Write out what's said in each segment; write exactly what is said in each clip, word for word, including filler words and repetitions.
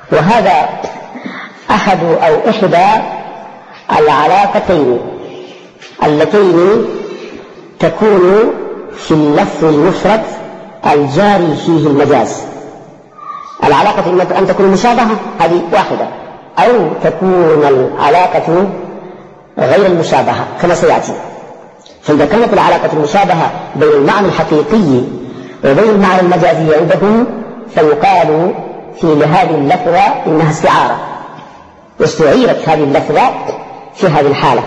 وهذا أحد أو إحدى العلاقتين اللتين تكون في اللفظ المفرد الجاري فيه المجاز. العلاقة إما أن تكون مشابهة، هذه واحدة، أو تكون العلاقة غير المشابهة كما سيأتي. فإذا كانت العلاقة المشابهة بين المعنى الحقيقي وبين المعنى المجازي عندهم فيقال في لهذه اللفظة إنها استعارة، واستعيرت هذه اللفظة في هذه الحالة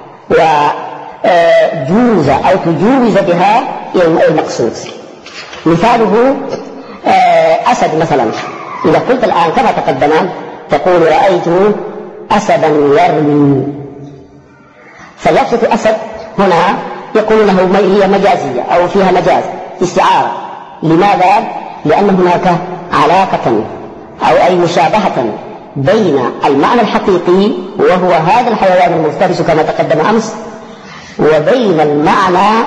وجوز أو تجوز بها إلى المقصود. مثاله أسد مثلا، إذا قلت الآن كما تقدم تقول رأيت أسدا يرمي، فلفظة أسد هنا يقول له هي مجازية أو فيها مجاز استعارة. لماذا؟ لأن هناك علاقة أو أي مشابهة بين المعنى الحقيقي وهو هذا الحيوان المفترس كما تقدم أمس، وبين المعنى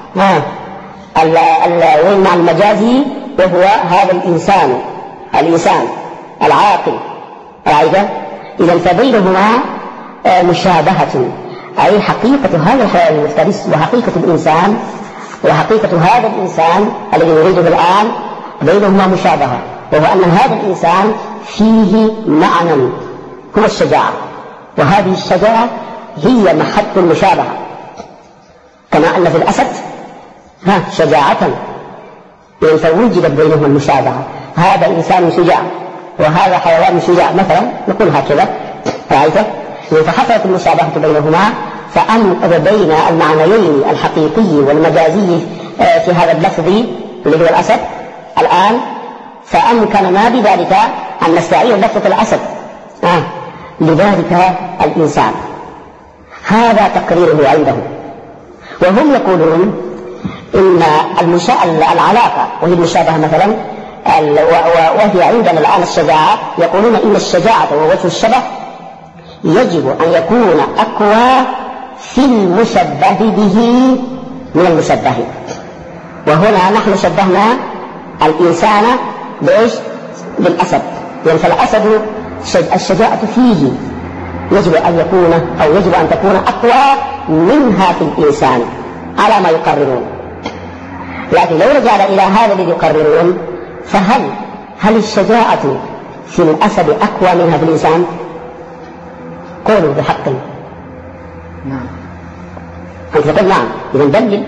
المعنى المجازي وهو هذا الإنسان الإنسان العاقل. رأيت؟ إذا فبينهما مشابهة، أي حقيقة هذا الحيوان المفترس وحقيقة الإنسان وحقيقة هذا الإنسان الذي نريده الآن بينهما مشابهة، وهو أن هذا الإنسان فيه معنى هو الشجاعة، وهذه الشجاعة هي محط المشابهة، كما أن في الأسد ها شجاعة فوجدت بينهما المشابهة. هذا إنسان شجاع وهذا حيوان شجاع مثلا، نقول هكذا. رأيته؟ فحصلت المشابهة بينهما، فأن بين المعنيين الحقيقي والمجازي في هذا اللفظ الذي هو الأسد الآن، فأمكننا بذلك أن نستعير لفظة الأسد آه. لذلك الإنسان. هذا تقريره عندهم. وهم يقولون إن العلاقة وهي المشابهة مثلا، وهي عندنا الآن الشجاعة، يقولون إن الشجاعة ووجه الشبه يجب أن يكون أقوى في المشبه به من المشبه. وهنا نحن شبهنا الإنسان بإيش؟ بالأسد، يعني فالأسد الشجاعة فيه يجب أن يكون أو يجب أن تكون أقوى منها في الإنسان على ما يقررون. لكن لو رجعنا إلى هذا الذي يقررون، فهل هل الشجاعة في الأسد أقوى منها في الإنسان؟ قولوا بحق. نعم. أنت تقول نعم، إذن دلل.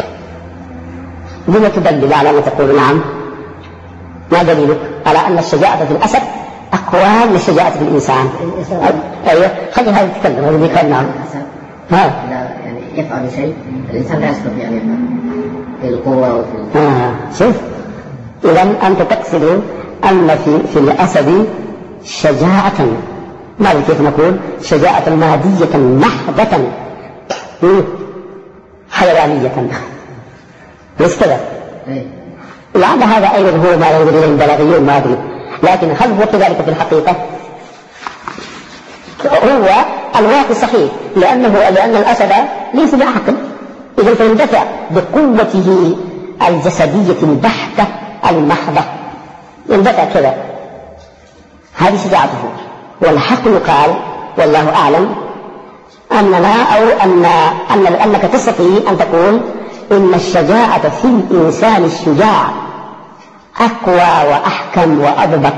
لما تدلل على ما تقول نعم؟ ما دليلك على أن الشجاعة في الأسد أقوى من الشجاعة في الإنسان؟ أيوه، خلي هذا يتكلم، هذا يقول نعم. ها. يعني يفعل شيء الإنسان لا يستطيع أن يفعل في القوة وفي. آه. شوف، إذن أنت تقصد أن في في الأسد شجاعة، ماذا كيف نقول؟ شجاعة مادية محضة حيوانية، ليس كذا؟ لعل هذا أيضا هو ما ينظر إليه البلاغيون، ما أدري، لكن هل هو كذلك في الحقيقة؟ هو الواقع صحيح، لأنه لأن الأسد ليس بعقل، إذا فيندفع بقوته الجسدية البحتة المحضة، يندفع كذا، هذه شجاعته. والحق يقال والله أعلم أننا أو أن أن أنك تستطيع أن تقول إن الشجاعة في الإنسان الشجاع أقوى وأحكم وأضبط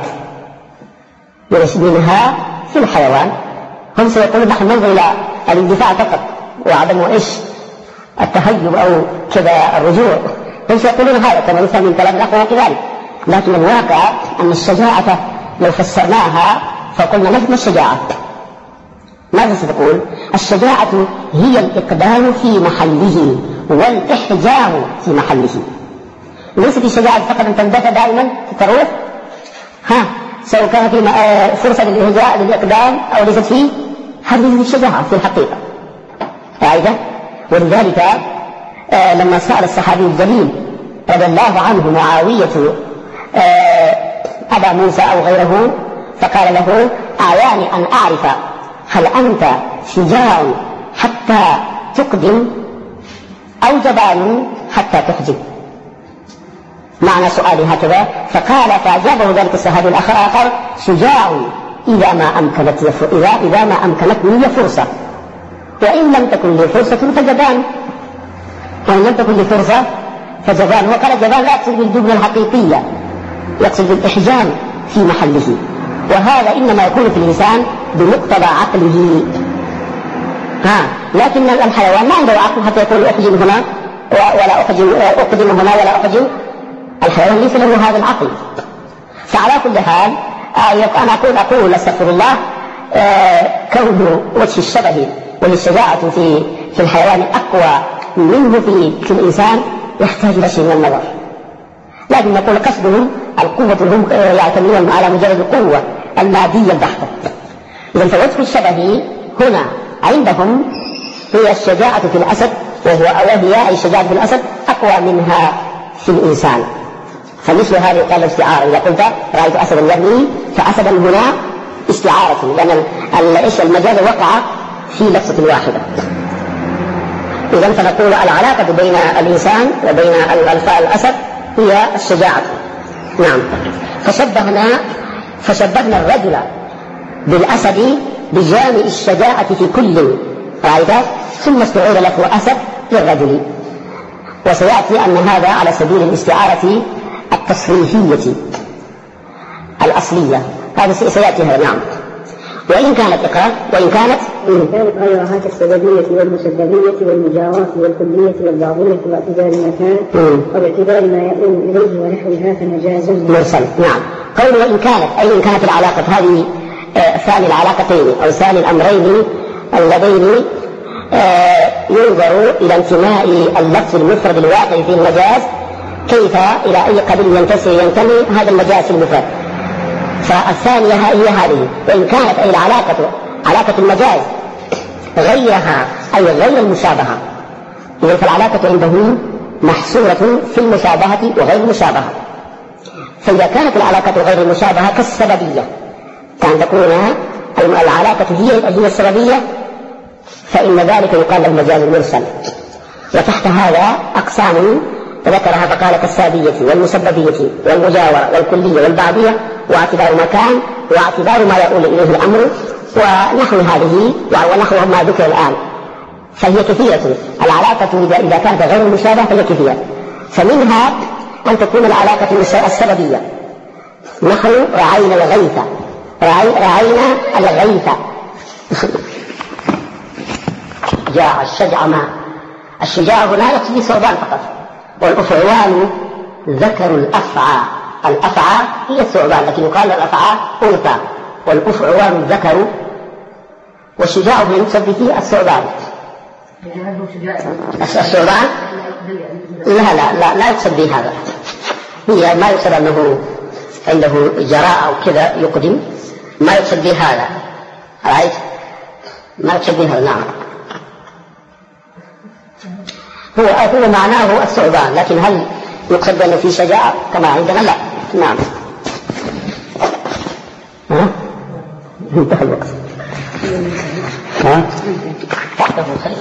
منها في الحيوان. هم سيقولون نحن ننظر إلى الاندفاع فقط وعدم إيش التهيب أو كذا الرجوع، هم سيقولون هذا كما يفهم من كلام الأخوة كذلك. لكن الواقع أن الشجاعة لو فسرناها فقلنا ما الشجاعة؟ ماذا ستقول؟ الشجاعة هي الإقدام في محله والإحجام في محله. ليست الشجاعة فقط أن تندفع دائما تروح، ها سواء كان في فرصة للإهجاء للإقدام أو ليست فيه، هذه الشجاعة في الحقيقة. أيضا ولذلك آه لما سأل الصحابي الجليل رضي الله عنه معاوية آه أبا موسى أو غيره، فقال له أعياني أن أعرف هل أنت شجاع حتى تقدم أو جبان حتى تحجب. معنى سؤالي هكذا. فقال فأجابه ذلك الصحابي الآخر شجاع إذا ما أمكنت إذا إذا ما أمكنتني فرصة، وإن لم تكن لي فرصة فجبان، وإن لم تكن لي فرصة فجبان. وقال جبان لا يقصد بالجبن الحقيقية، يقصد بالإحجام في محله، وهذا إنما يكون في الإنسان بمقتضى عقله. ها لكن الحيوان ما عنده عقل حتى يقول أحجم هنا ولا أحجم، أقدم هنا ولا أحجم. الحيوان ليس له هذا العقل. فعلى كل حال أنا أقول أقول استغفر الله، كون وجه الشبه والشجاعة في في الحيوان أقوى منه في في الإنسان يحتاج إلى شيء من النظر. لكن نقول قصدهم القوة، هم يعتمدون على مجرد القوة المادية البحتة. إذا فوجه الشبه هنا عندهم هي الشجاعة في الأسد، وهو وهي أي شجاعة في الأسد أقوى منها في الإنسان. فمثل هذه قال الاستعارة، إذا قلت رأيت أسدا يرمي فأسدا هنا استعارة، لأن المجاز وقع في لفظة واحدة. إذا فنقول العلاقة بين الإنسان وبين الأسد هي الشجاعة. نعم. فشبهنا فشبهنا الرجل بالأسد بجامع الشجاعة في كل رأيته، ثم استعير له أسد للرجل. وسيأتي أن هذا على سبيل الاستعارة التصريفية الأصلية، هذا سيأتي هذا. نعم. وإن كانت إقرار وإن كانت وإن كانت غيرها كالسببية والمسببية والمجاورة والكلية والبعضية باعتبار ما كان وباعتبار ما يؤول إليه ونحوها فمجازا مرسل. نعم. قول وإن كانت أي إن كانت العلاقة هذه ثاني العلاقتين أو ثاني الأمرين اللذين ينظر إلى انتماء اللفظ المفرد الواقع في المجاز كيف إلى أي قبيل ينتمي ينتمي هذا المجاز المفرد. فالثانية هي هذه، وإن كانت أي العلاقة علاقة المجاز غيرها أي غير المشابهة. إذن فالعلاقة عنده محصورة في المشابهة وغير المشابهة. فإذا كانت العلاقة غير المشابهة كالسببية كان تكون العلاقة هي هي السببية، فإن ذلك يقال له المجاز المرسل. وتحت هذا أقسام ذكرها فقال كالسابية والمسببية والمجاورة والكلية والبعضية واعتبار مكان واعتبار ما يؤول إليه الأمر ونحو هذه ونحو ما ذكر الآن. فهي كثيرة العلاقة إذا كانت غير مشابهة فهي كثيرة. فمنها أن تكون العلاقة السببية، نحن رعينا الغيث رعينا الغيث جاء الشجع ما الشجاع هنا يقصد ثعبان فقط، والأفعوان ذكر الأفعى، الأفعى هي الثعبان لكن يقال الأفعى أنثى، والأفعوان ذكر، والشجاع هنا يقصد به الثعبان. الثعبان لا لا لا لا يقصد به هذا، هي ما يقصد أنه عنده جراء أو كذا يقدم، ما يقصد به هذا، رأيت ما يقصد به هذا. نعم. هو هو معناه الثعبان، لكن هل يقصد أنه في شجاعة كما عندنا؟ لا. نعم. ها؟ انتهى الوقت. ها؟ تحته خير.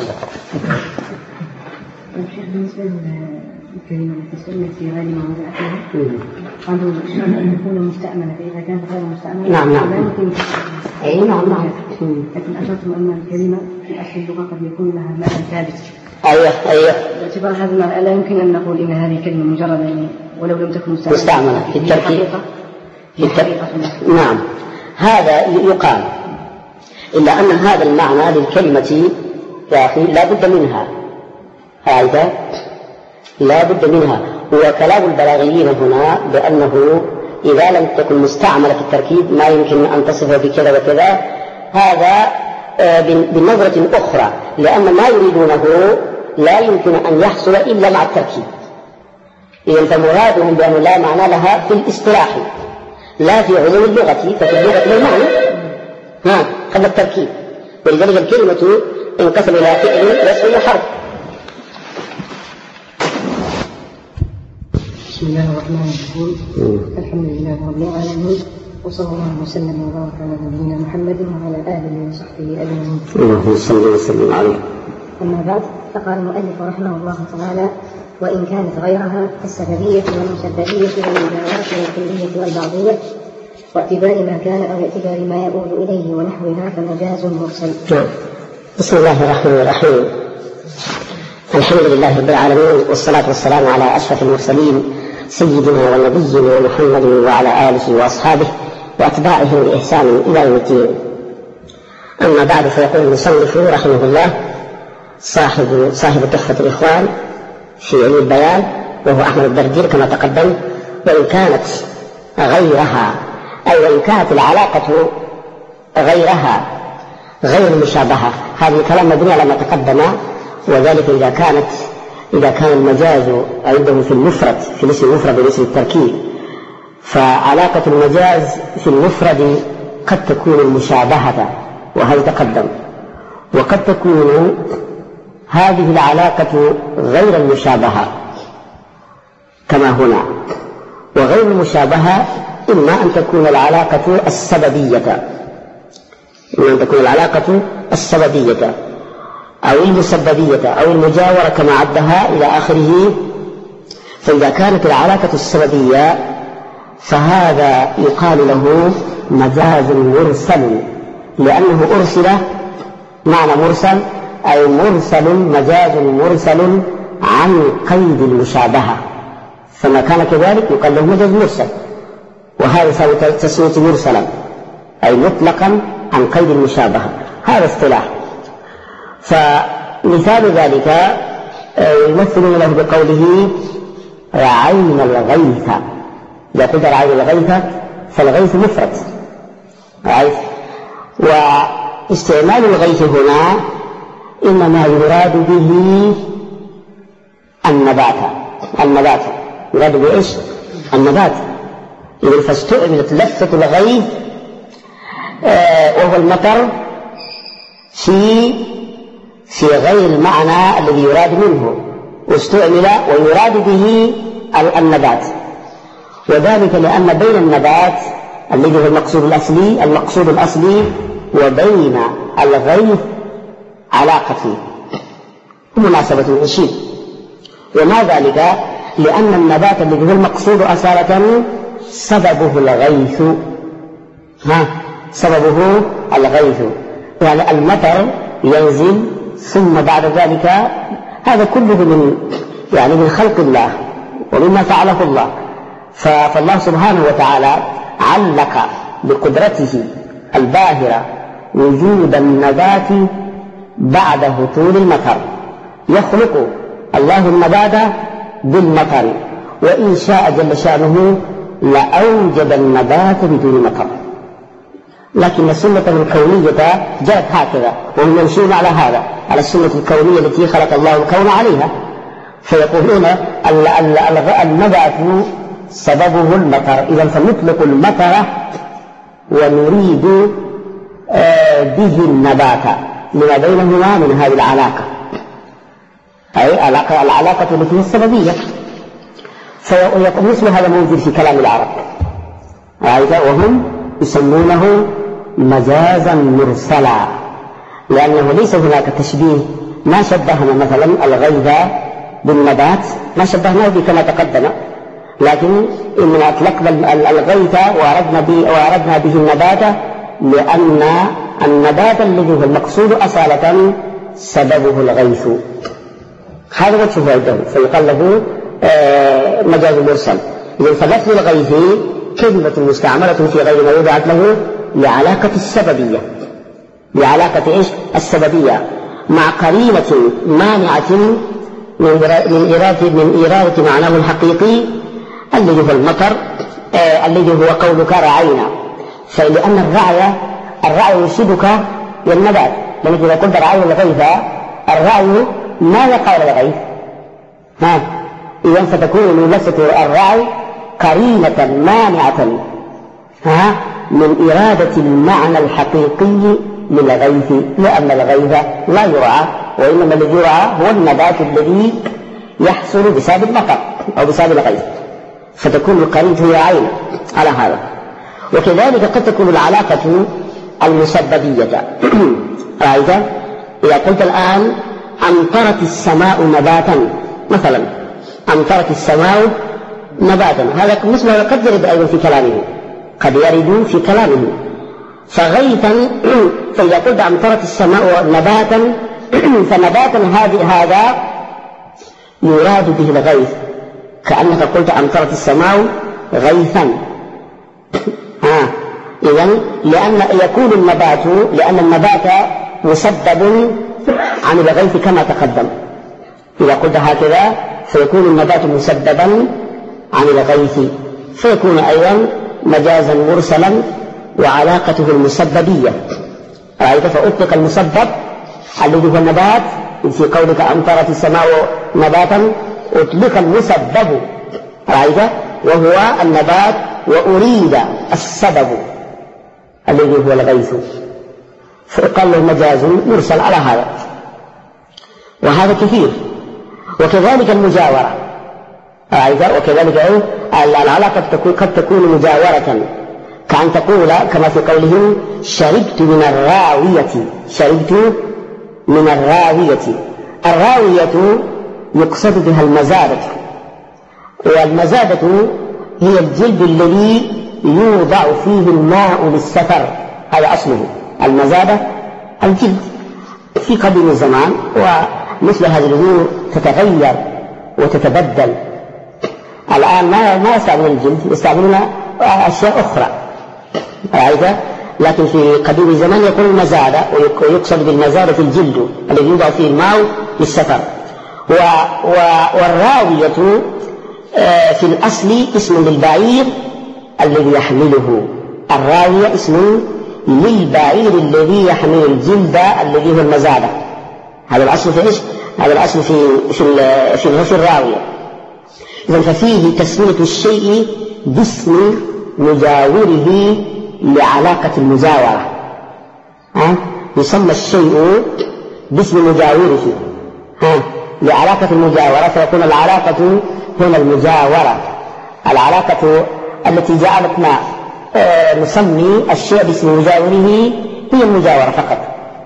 بالنسبة للكلمة التي في غير موضعها قالوا أن تكون مستعملة، فإذا كانت غير مستعملة نعم نعم. أي نعم نعم. لكن أشرتم أن الكلمة في أصل اللغة قد يكون لها معنى ثابت. أيوه أيوه. باعتبار هذا المعنى لا يمكن أن نقول إن هذه كلمة مجرد يعني ولو لم تكن مستعملة, مستعملة في التركيب في الحقيقة. نعم هذا يقال، إلا أن هذا المعنى للكلمة يا أخي لا بد منها، هذا لا بد منها. وكلام البلاغيين هنا بأنه إذا لم تكن مستعملة في التركيب ما يمكن أن تصفه بكذا وكذا، هذا بنظرة أخرى، لأن ما يريدونه لا يمكن أن يحصل إلا مع التركيب. إذن فمرادهم بأنه لا معنى لها في الاصطلاح لا في علوم اللغة، ففي اللغة للمعنى ها قبل التركيب، ولذلك الكلمة انقسم إلى فعل واسم وحرف. بسم الله الرحمن الرحيم. الحمد لله رب العالمين، وصلى الله وسلم وبارك على نبينا محمد وعلى آله وصحبه أجمعين. اللهم صل وسلم عليه. أما بعد، فقال المؤلف رحمه الله تعالى: وإن كانت غيرها كالسببية والمسببية والمجاورة والكلية والبعضية، واعتبار ما كان أو اعتبار ما يؤول إليه ونحوها فمجاز مرسل. بسم الله الرحمن الرحيم. الحمد لله رب العالمين، والصلاة والسلام على أشرف المرسلين سيدنا ونبينا محمد وعلى آله وأصحابه وأتباعه بإحسان إلى يوم الدين. أما بعد، فيقول المصنف رحمه الله صاحب صاحب تحفة الإخوان في علم البيان، وهو أحمد الدردير كما تقدم. وإن كانت غيرها، أي وإن كانت العلاقة غيرها غير المشابهة، هذا الكلام مبني على ما تقدم، وذلك إذا كانت إذا كان المجاز عنده في المفرد، في الاسم المفرد والاسم التركيب، فعلاقة المجاز في المفرد قد تكون المشابهة، وهذا تقدم، وقد تكون هذه العلاقة غير المشابهة كما هنا. وغير المشابهة إما أن تكون العلاقة السببية إما أن تكون العلاقة السببية أو المسببية أو المجاورة كما عدها إلى آخره. فإذا كانت العلاقة السببية فهذا يقال له مجاز مرسل، لأنه أرسل، معنى مرسل أي مرسل، مجاز مرسل عن قيد المشابهة، فما كان كذلك يقال له مجاز مرسل، وهذا يساوي تسمية مرسلا أي مطلقا عن قيد المشابهة. هذا اصطلاح. فمثال ذلك يمثلون له بقوله رعينا الغيث. إذا قلت رعينا الغيث فالغيث مفرد غيث، واستعمال الغيث هنا إنما يراد به النبات النبات يراد به إيش؟ النبات. إذن فاستعملت لفظة الغيث وهو المطر في في غير المعنى الذي يراد منه، واستعمل ويراد به النبات، وذلك لأن بين النبات الذي هو المقصود الأصلي المقصود الأصلي وبين الغيث علاقة ومناسبة العشير. وما ذلك؟ لأن النبات الذي هو المقصود أصالة سببه الغيث، ها سببه الغيث، يعني المطر ينزل ثم بعد ذلك، هذا كله من يعني من خلق الله ومما فعله الله. فالله سبحانه وتعالى علق بقدرته الباهرة وجود النبات بعد هطول المطر. يخلق الله النبات بالمطر، وإن شاء جل شأنه لأوجد النبات بدون مطر، لكن السنة الكونية جاءت هكذا، وهم يمشون على هذا، على السنة الكونية التي خلق الله الكون عليها. فيقولون النبات سببه المطر، إذا فنطلق المطر ونريد به النبات لما بينهما من هذه العلاقة، أي العلاقة التي هي السببية. فمثل هذا موجود في كلام العرب، وهم يسمونه مجازا مرسلا، لأنه ليس هناك تشبيه. ما شبهنا مثلا الغيث بالنبات، ما شبهناه به كما تقدم، لكن إننا أطلقنا الغيث وأردنا به, وأردنا به النبات، لأن النبات الذي هو المقصود أصالة سببه الغيث. هذا ما تشوفه عندهم، فيقال له مجاز مرسل. إذن فلفظ الغيث كلمة مستعملة في غير ما وضعت له لعلاقة السببية، لعلاقة إيش؟ السببية، مع قرينة مانعة من إرادة من إرادة معناه الحقيقي الذي هو المطر، آه الذي هو قولك رعينا. فلأن الرعي الرعي يرشدك للنبات، لأنك إذا قلت رعينا الغيث، الرعي ماذا قال الغيث؟ ها إذن فتكون لفظة الرعي قرينة مانعة ها من إرادة المعنى الحقيقي للغيث، لأن الغيث لا يرعى، وإنما الذي يرعى هو النبات الذي يحصل بسبب المطر أو بسبب الغيث، فتكون القرينة هي عين على هذا. وكذلك قد تكون العلاقة المسببية. رأيت إذا قلت الآن أمطرت السماء نباتا مثلا، أمطرت السماء نباتا، هذا مثله قد يرد أيضا في كلامه، قد يرد في كلامه. فغيثا فإذا قلت أمطرت السماء نباتا فنباتا هذا يراد به الغيث، كأنك قلت أمطرت السماء غيثا. آه. إذن لأن يكون النبات لأن النبات مسبب عن الغيث كما تقدم، إذا قلت هكذا فيكون النبات مسببا عن الغيث، فيكون أيضا مجازا مرسلا وعلاقته المسببية. رأيت؟ فأطلق المسبب الذي هو النبات في قولك أمطرت السماء نباتا، أطلق المسبب، رأيت؟ وهو النبات، وأريد السبب الذي هو الغيث، فقال له مجاز مرسل على هذا، وهذا كثير. وكذلك المجاورة، رأيت؟ وكذلك العلاقة قد تكون مجاورة، كأن تقول كما في قولهم شربت من الراوية، شربت من الراوية. الراوية يقصد بها المزادة، والمزادة هي الجلد الذي يوضع فيه الماء للسفر، هذا أصله المزادة الجلد. في قديم الزمان ومثل هذه الأمور تتغير وتتبدل، الآن ما ما يستعملون الجلد، يستعملون أشياء أخرى، رأيت؟ لكن في قديم الزمان يقول المزادة، ويقصد بالمزادة الجلد الذي يوضع فيه الماء للسفر. والراوية في الأصل اسم للبعير الذي يحمله، الراوية اسم للبعير الذي يحمل الجلد الذي هو المزادة. هذا الأصل في إيش؟ هذا الأصل في في في, في الراوية. إذن ففيه تسمية الشيء باسم مجاوره لعلاقة المجاورة، ها؟ يسمى الشيء باسم مجاوره ها؟ لعلاقة المجاورة، فيكون العلاقة هنا المجاورة، العلاقة التي جعلتنا آه نسمي الشيء باسم مجاوره هي المجاورة فقط،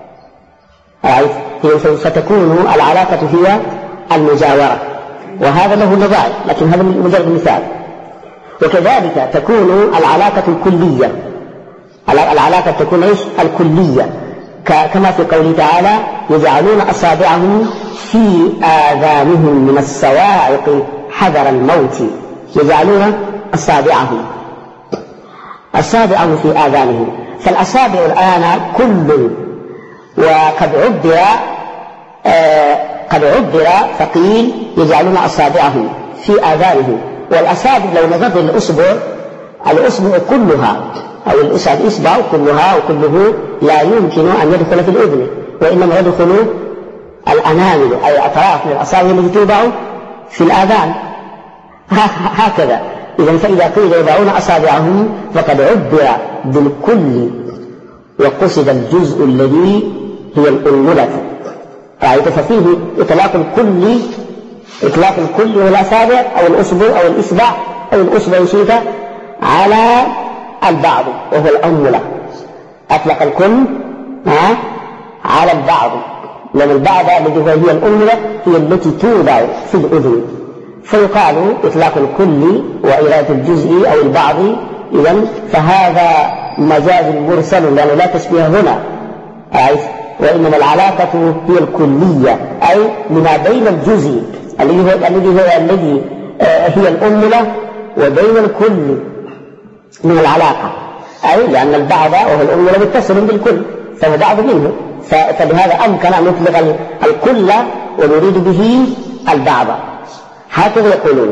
فتكون العلاقة هي المجاورة، وهذا له نظائر، لكن هذا مجرد مثال. وكذلك تكون العلاقة الكلية، العلاقة تكون إيش؟ الكلية، كما في قوله تعالى يجعلون أصابعهم في آذانهم من الصواعق حذر الموت، يجعلون أصابعهم أصابعهم في آذانهم. فالأصابع الآن كل، وقد عبر آه قد عبر فقيل يجعلون أصابعهم في آذانهم. والأصابع لو نظرت للأصبع، الأصبع كلها أو الإصبع كلها وكله لا يمكن أن يدخل في الأذن، وإنما يدخل الأنامل أي أطراف من الأصابع التي توضع في الآذان، هكذا. إذن فإذا قيل يضعون أصابعهم فقد عبر بالكل وقصد الجزء الذي هي الأنملة، رأيت؟ ففيه إطلاق الكل، إطلاق الكل والأصابع أو الأصبع أو الإصبع أو الأصبع شيء على البعض وهو الأنملة، أطلق الكل على البعض، لأن البعض الذي هي الأنملة هي التي توضع في الأذن، فيقال إطلاق الكل وإرادة الجزء أو البعض. إذن فهذا مجاز مرسل لأنه لا تشبيه هنا، وإنما العلاقة هي الكلية، أي لما بين الجزء الذي هو الذي هو الذي هي الأنملة وبين الكل من العلاقة، أي لأن البعض وهو الأنملة متصل بالكل فهو بعض منه، فبهذا أمكن أن نطلق الكل ونريد به البعض، هكذا يقولون.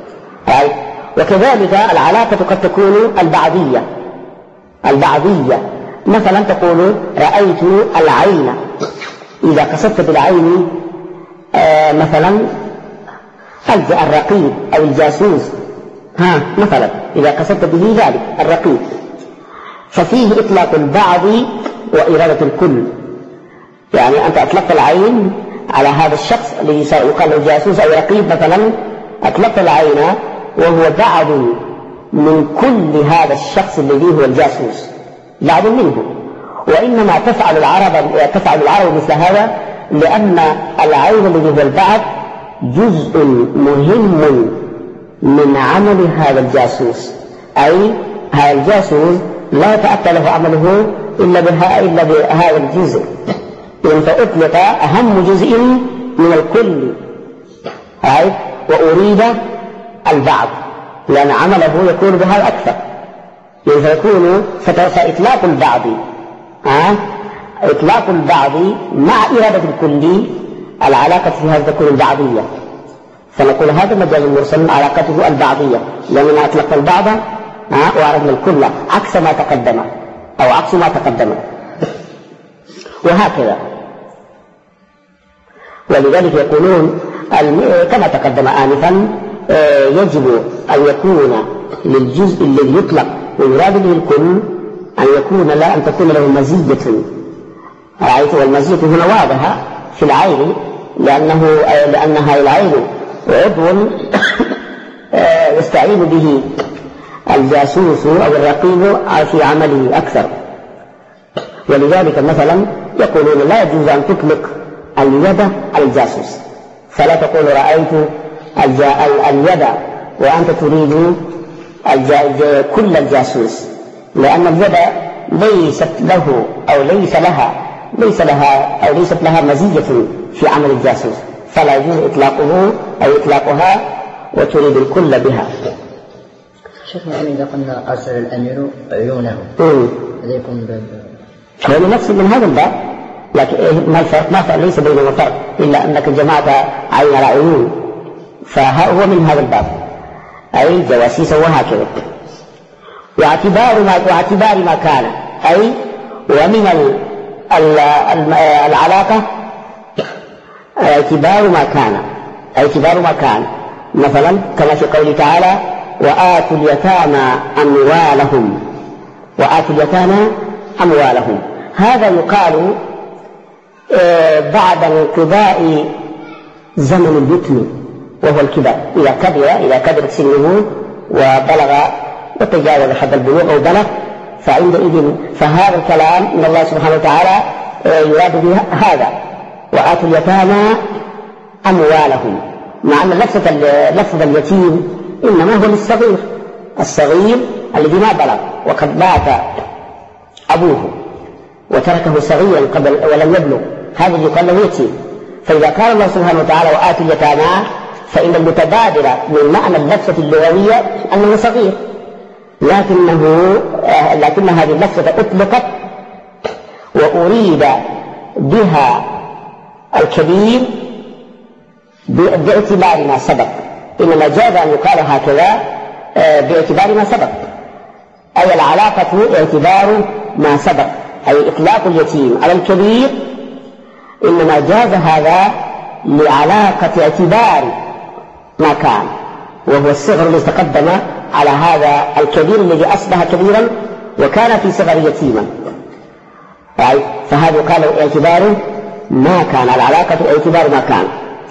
وكذلك العلاقة قد تكون البعضية، البعضية مثلا تقول رأيت العين، إذا قصدت بالعين آه مثلا الرقيب أو الجاسوس، ها مثلا إذا قصدت به ذلك الرقيب، ففيه إطلاق البعض وإرادة الكل، يعني أنت أطلقت العين على هذا الشخص الذي يقال له جاسوس أو رقيب مثلا، أطلقت العين وهو بعض من كل هذا الشخص الذي هو الجاسوس، بعض منه. وإنما تفعل العرب تفعل العرب مثل هذا لأن العين الذي هو البعض جزء مهم من عمل هذا الجاسوس، أي هذا الجاسوس لا يتأتى له عمله إلا بها إلا بهذا الجزء، فأطلق أهم جزء من الكل، وأريد البعض، لأن عمله يكون بهذا أكثر، فيكون فإطلاق البعض أه؟ إطلاق البعض مع إرادة الكل، العلاقة في هذا تكون البعضية، فنقول هذا المجاز المرسل علاقته البعضية، لأننا أطلق البعض أه؟ وأردنا الكل، عكس ما تقدم أو عكس ما تقدم، وهكذا. ولذلك يقولون كما تقدم آنفا يجب أن يكون للجزء الذي يطلق ويراد به الكل أن يكون لا أن تكون له مزية، رأيت والمزية هنا واضحة في العين، لأنه لأنها العين عضو يستعين به الجاسوس أو الرقيب في عمله أكثر. ولذلك مثلا يقولون لا يجوز أن تطلق اليد الجاسوس، فلا تقول رأيت اليد وأنت تريد كل الجاسوس، لأن اليد ليست له أو ليس لها ليس لها أو ليست لها مزية في عمل الجاسوس، فلا يجوز إطلاقه أو إطلاقها وتريد الكل بها. شيخنا إذا قلنا أرسل الأمير عيونه هذا يكون هو نفس من هذا الباب، لكن ما الفرق؟ ما فرق، ليس بينهما فرق إلا أنك جمعت عين العيون، فهو من هذا الباب، أي جواسيس وهكذا. واعتبار ما واعتبار ما كان، أي ومن ال ال العلاقة اعتبار ما كان، اعتبار ما كان مثلا كما في قوله تعالى وآتوا اليتامى أموالهم، وآتوا اليتامى أموالهم، هذا يقال بعد انقضاء زمن اليتم وهو الكبر، إذا كبر إذا كبرت سنه وبلغ وتجاوز حد البلوغ أو بلغ، فعندئذ فهذا الكلام من الله سبحانه وتعالى يراد به هذا وآتوا اليتامى أموالهم، مع أن لفظة لفظ اليتيم إنما هو للصغير، الصغير الذي ما بلغ وقد مات أبوه وتركه صغيرا قبل ولم يبلغ، هذا يقال له يتيم. فإذا قال الله سبحانه وتعالى وآتوا اليتامى، فإن المتبادر من معنى اللفظة اللغوية أنه صغير، لكنه لكن هذه اللفظة أطلقت وأريد بها الكبير باعتبار ما سبق، إنما جاز أن يقال هكذا باعتبار ما سبق، أي العلاقة اعتبار ما سبق، أي إطلاق اليتيم على الكبير إنما جاز هذا لعلاقة اعتبار ما كان، وهو الصغر الذي تقدم على هذا الكبير الذي أصبح كبيرا وكان في صغر يتيما، فهذا قال اعتبار ما كان، العلاقة اعتبار ما كان.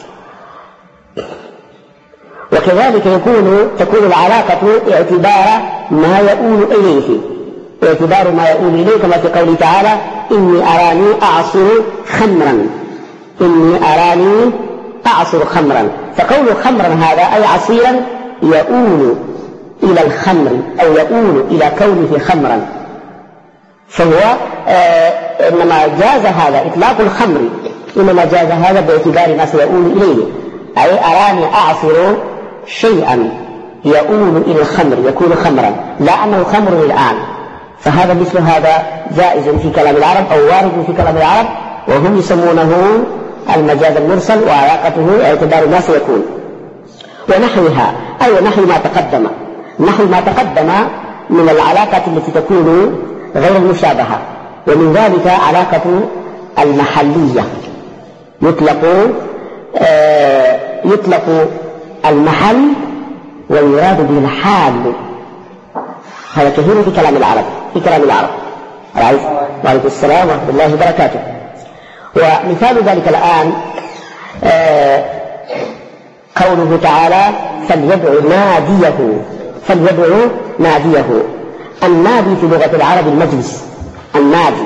وكذلك يكون تكون العلاقة اعتبار ما يؤول إليه، اعتبار ما يؤول إليه كما في قوله تعالى إني أراني أعصر خمرا، إني أراني أعصر خمرا، فقول خمرا هذا أي عصيرا يؤول إلى الخمر أو يؤول إلى كونه خمرا، فهو آه إنما جاز هذا إطلاق الخمر، إنما جاز هذا باعتبار ما سيؤول إليه، أي أراني أعصر شيئا يؤول إلى الخمر يكون خمرا، لا أنه خمر الآن، فهذا مثل هذا جائز في كلام العرب أو وارد في كلام العرب، وهم يسمونه المجاز المرسل وعلاقته اعتبار ما سيكون. ونحوها أي نحو ما تقدم، نحو ما تقدم من العلاقة التي تكون غير المشابهة، ومن ذلك علاقة المحلية، يطلق آه يطلق المحل ويراد به الحال، هذا كثير في كلام العرب في كلام العرب وعليكم السلام ورحمة الله وبركاته. ومثال ذلك الآن آه قوله تعالى فليدعو ناديه، فليدعو ناديه، النادي في لغة العرب المجلس، النادي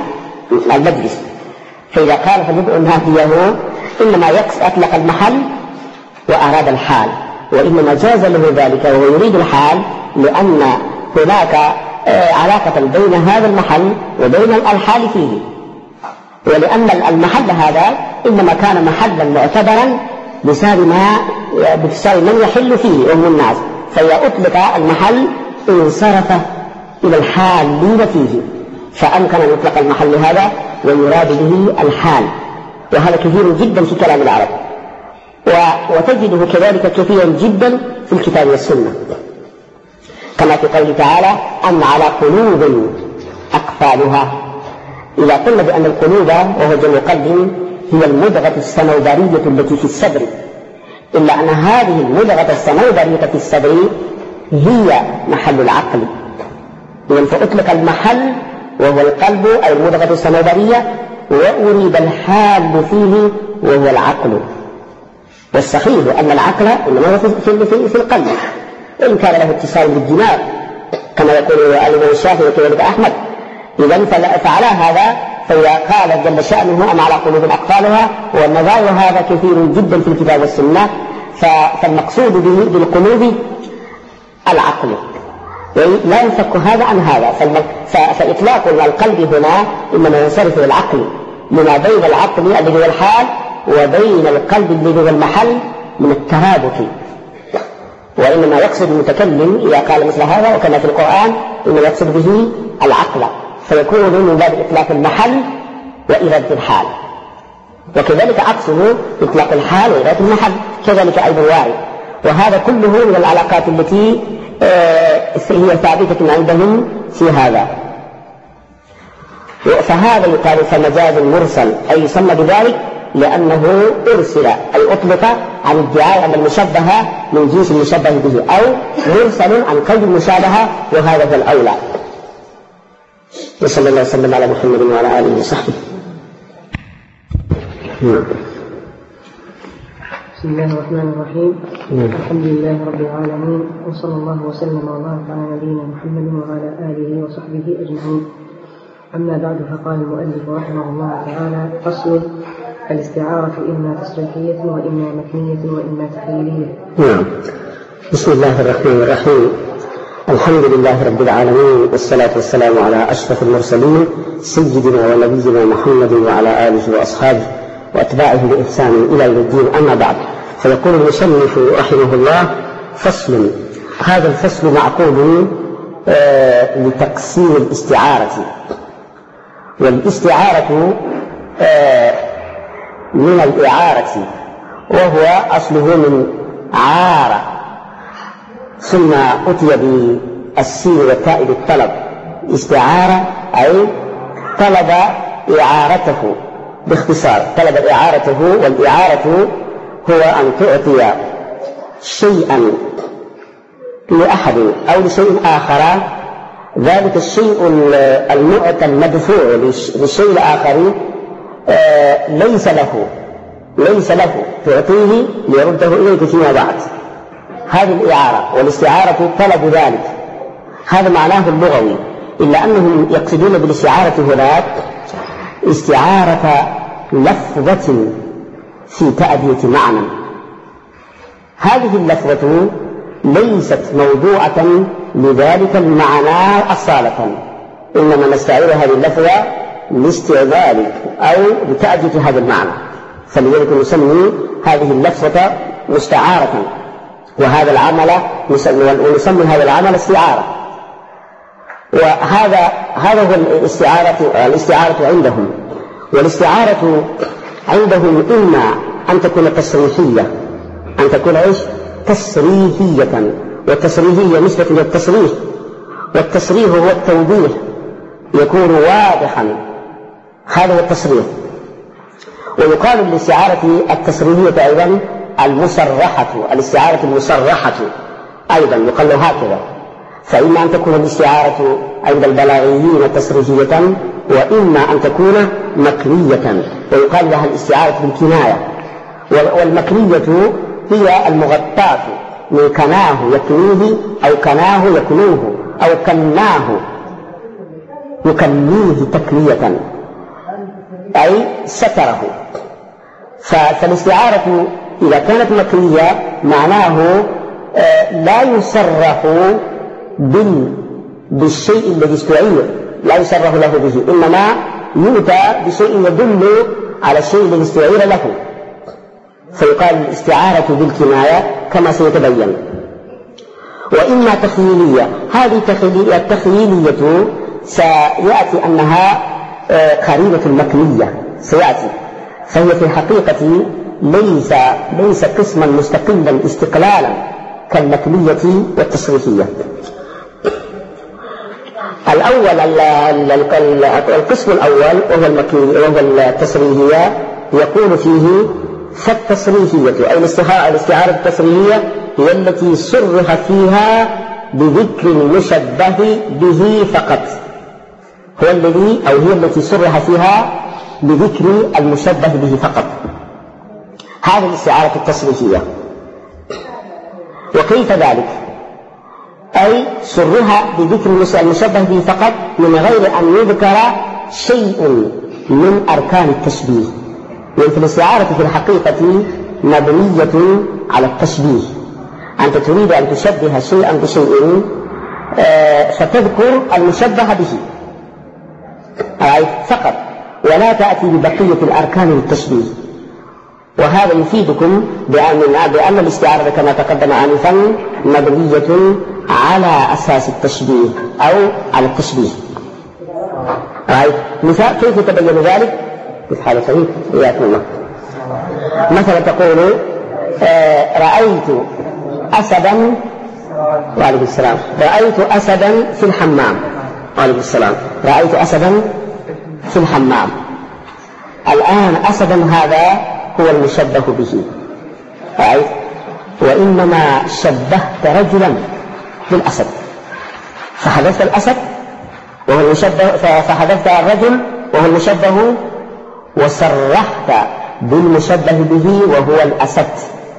المجلس، فإذا قال فليدعو ناديه إنما أطلق المحل وأراد الحال، وإنما جاز له ذلك وهو يريد الحال لأن هناك علاقة بين هذا المحل وبين الحال فيه، ولأن المحل هذا إنما كان محلا معتبرا بسبب ما بسبب من يحل فيه وهم الناس، فإذا أطلق المحل انصرف إلى الحالين فيه، فأمكن أن يطلق المحل هذا ويراد به الحال، وهذا كثير جدا في كلام العرب، وتجده كذلك كثيرا جدا في الكتاب والسنة، كما في قوله تعالى أم على قلوب أقفالها. إذا قلنا بأن القلوب وهو جمع قلب هي المضغة الصنوبرية التي في الصدر، إلا أن هذه المضغة الصنوبرية في الصدر هي محل العقل، إذن فأطلق المحل وهو القلب أي المضغة الصنوبرية، وأريد الحال فيه وهو العقل. والصحيح أن العقل إنما هو في, في, في القلب، إن كان له اتصال بالدماغ كما يقول الإمام الشافعي وكذلك أحمد. إذن فعلى هذا فإذا قال جل شأنه أم على قلوب أقفالها، والنظائر هذا كثير جدا في الكتاب والسنة، فالمقصود به بالقلوب العقل، لا ينفك هذا عن هذا، فإطلاق القلب هنا إنما ينصرف العقل لما بين العقل الذي هو الحال وبين القلب الذي هو المحل من الترابط، وإنما يقصد المتكلم إذا قال مثل هذا وكما في القرآن إنما يقصد به العقل، فيكون من باب إطلاق المحل وإرادة الحال، وكذلك عكسه إطلاق الحال وإرادة المحل كذلك أيضا وارد. وهذا كله من العلاقات التي هي ثابتة عندهم في هذا. فهذا يقال فمجاز مرسل، أي يسمى بذلك لأنه أرسل أي أطلق عن ادعاء أن المشبه من جنس المشبه به، أو مرسل عن قيد المشابهة، وهذا هو الأولى. وصلى الله وسلم على محمد وعلى آله وصحبه. بسم الله الرحمن الرحيم. الحمد لله رب العالمين، وصلى الله وسلم وبارك على نبينا محمد وعلى آله وصحبه أجمعين. أما بعد، فقال المؤلف رحمه الله تعالى: فصل: الاستعارة إما تصريحية وإما مكنية وإما تخيلية. نعم. بسم الله الرحمن الرحيم. الحمد لله رب العالمين، والصلاة والسلام على أشرف المرسلين سيدنا ونبينا محمد وعلى آله وأصحابه وأتباعه بإحسان إلى يوم الدين. أما بعد، فيقول المصنف رحمه الله: فصل. هذا الفصل معقول آه لتقسيم الاستعارة، والاستعارة آه من الإعارة، وهو أصله من عارة ثم أتي بالسين والتاء بالطلب. استعارة أي طلب إعارته، باختصار طلب إعارته. والإعارة هو أن تعطي شيئا لأحد أو لشيء آخر، ذلك الشيء المعطى المدفوع للشيء الآخر ليس له ليس له تعطيه ليرده إليك فيما بعد. هذه الإعارة، والاستعارة طلب ذلك، هذا معناه اللغوي، إلا أنهم يقصدون بالاستعارة هناك استعارة لفظة في تأدية معنى. هذه اللفظة ليست موضوعة لذلك المعنى أصالة، إنما نستعير هذه اللفظة لاستعمال أو لتأدية هذا المعنى، فلذلك نسمي هذه اللفظة مستعارة، وهذا العمل ونسمي هذا العمل استعارة. وهذا هذا هو الاستعارة الاستعارة عندهم. والاستعارة عندهم إما أن تكون تصريحية، أن تكون إيش؟ تصريحية. والتصريحية نسبة إلى التصريح، والتصريح هو التوضيح، يكون واضحا، هذا هو التصريح. ويقال للاستعارة التصريحية أيضا المصرحة، الاستعارة المصرحة أيضا يقال هكذا. فإما أن تكون الاستعارة عند البلاغيين تصريحية، وإما أن تكون مكنية، ويقال لها الاستعارة بالكناية. والمكنية هي المغطاة من كناه يكنيه أو كناه يكنوه أو كناه يكنيه تكنية، أي ستره. فالاستعارة إذا كانت مكنية معناه لا يصرح بالشيء الذي استعير، لا يصرح له به، إنما يؤتى بشيء يدل على الشيء الذي استعير له، فيقال الاستعارة بالكناية كما سيتبين. وإما تخيلية، هذه التخيلية سيأتي أنها قرينة المكنية سيأتي، فهي في الحقيقة ليس ليس قسما مستقلا استقلالا كالمكنية والتصريفية. الأول القسم الأول وهو المكنية وهو التصريفية يقول فيه فالتصريفية أي الاستعارة التصريفية هي التي صرح فيها بذكر المشبه به فقط، هو الذي أو هي التي صرح فيها بذكر المشبه به فقط، هذه الاستعارة التصريفية. وكيف ذلك؟ أي صرح بذكر المشبه به فقط من غير أن يذكر شيء من أركان التشبيه، لأن في الاستعارة في الحقيقة مبنية على التشبيه، أنت تريد أن تشبه شيئا بشيء فتذكر المشبه به فقط، ولا تأتي ببقية الأركان للتشبيه. وهذا يفيدكم بأن, بأن الاستعارة كما تقدم آنفا مبنية على أساس التشبيه أو على التشبيه. مثال كيف يتبين ذلك؟ في حالة صحيح إياكم الله. مثلا تقول آه رأيت أسدا وعليكم السلام رأيت أسدا في الحمام، وعليكم السلام رأيت أسدا في الحمام. الآن أسدا هذا هو المشبه به، رأيت، وإنما شبهت رجلا بالأسد، فحذفت الأسد وهو المشبه، فحذفت الرجل وهو المشبه، وصرحت بالمشبه به وهو الأسد،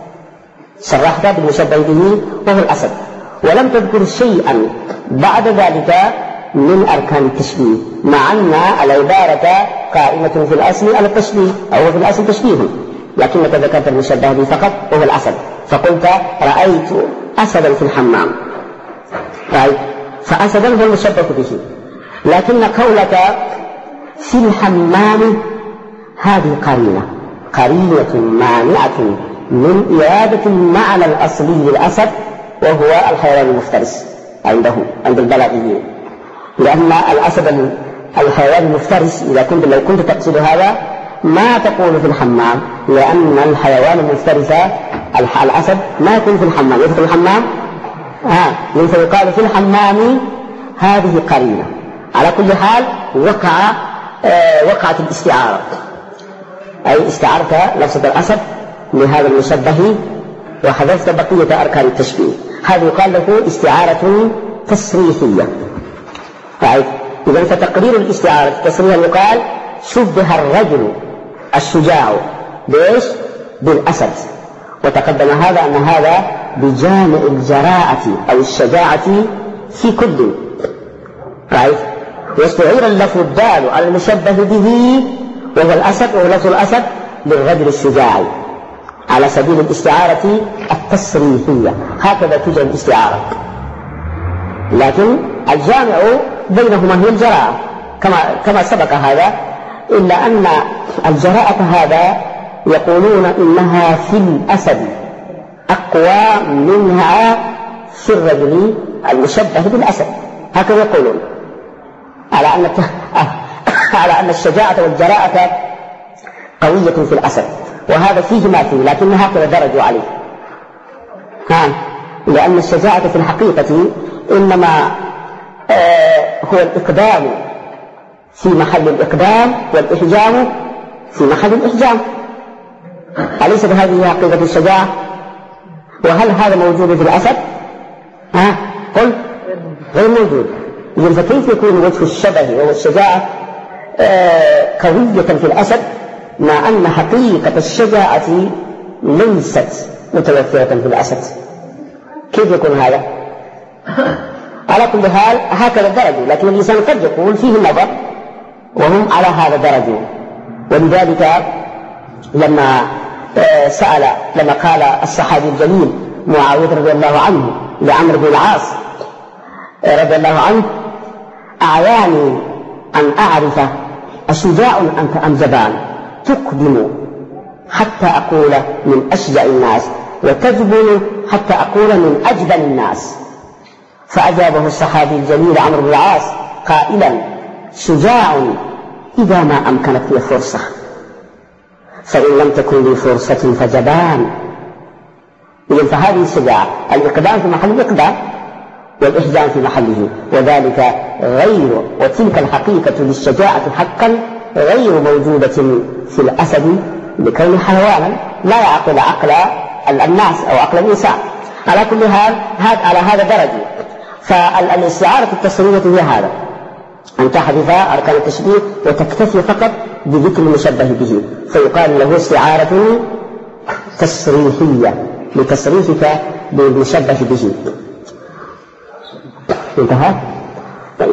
صرحت بالمشبه به وهو الأسد، ولم تذكر شيئا بعد ذلك من أركان التشبيه، مع أن العبارة قائمة في الأصل على التشبيه أو في الأصل تشبيه، لكنك ذكرت المشبه به فقط وهو الأسد، فقلت رأيت أسدا في الحمام، رأيت، فأسدا هو المشبه به، لكن قولك في الحمام هذه قرينة قرينة مانعة من إرادة المعنى الأصلي للأسد وهو الحيوان المفترس عنده عند البلاغيين، لأن الأسد الحيوان المفترس إذا كنت لو كنت تقصد هذا ما تقول في الحمام، لأن الحيوان المفترس الأسد ما يكون في الحمام، يدخل الحمام آه فيقال في الحمام هذه قرينة. على كل حال وقع آه وقعت الاستعارة، أي استعرت لفظة الأسد لهذا المشبه وحذفت بقية أركان التشبيه، هذا يقال له استعارة تصريفية. طيب إذن فتقرير الاستعارة التصريفية يقال شبه الرجل الشجاع بإيش؟ بالأسد، وتقدم هذا أن هذا بجامع الجراءة أو الشجاعة في كل. طيب واستعير اللفظ الدال على المشبه به وهو الأسد وهو لفظ الأسد للرجل الشجاع على سبيل الاستعارة التصريفية، هكذا توجد الاستعارة، لكن الجامع بينهما هي الجراءة كما كما سبق هذا، إلا أن الجراءة هذا يقولون إنها في الأسد أقوى منها في الرجل المشبه بالأسد، هكذا يقولون، على أن على أن الشجاعة والجراءة قوية في الأسد، وهذا فيه ما فيه، لكن هكذا درجوا عليه. ها لأن الشجاعة في الحقيقة إنما آه هو الإقدام في محل الإقدام والإحجام في محل الإحجام، أليست هذه حقيقة الشجاعة؟ وهل هذا موجود في الأسد؟ ها قل غير موجود. إذن فكيف يكون وجه الشبه وهو الشجاعة آه قوية في الأسد مع أن حقيقة الشجاعة ليست متوفرة في الأسد؟ كيف يكون هذا؟ على كل حال هكذا درجوا، لكن الإنسان قد يقول فيه نظر وهم على هذا درجوا. ولذلك لما سأل لما قال الصحابي الجليل معاوية رضي الله عنه لعمرو بن العاص رضي الله عنه: أعياني أن أعرف أشجاع أنت أم جبان تقدم حتى أقول من أشجع الناس وتجبن حتى أقول من أجبن الناس. فأجابه الصحابي الجليل عمرو بن العاص قائلا: شجاع إذا ما أمكنت لي فرصة، فإن لم تكن لي فرصة فجبان. إذن فهذه الشجاعة، الإقدام في محل الإقدام والإحزام في محله، وذلك غير وتلك الحقيقة للشجاعة حقا غير موجودة في الأسد لكون حيوانا لا يعقل عقل الناس أو عقل الإنسان. على كل حال هذا على هذا درجة. فالاستعارة التصريفية هي هذا، أن تحذف أركان التشبيه وتكتفي فقط بذكر المشبه به، فيقال له استعارة تصريحية لتصريفك بالمشبه به. انتهى؟ طيب.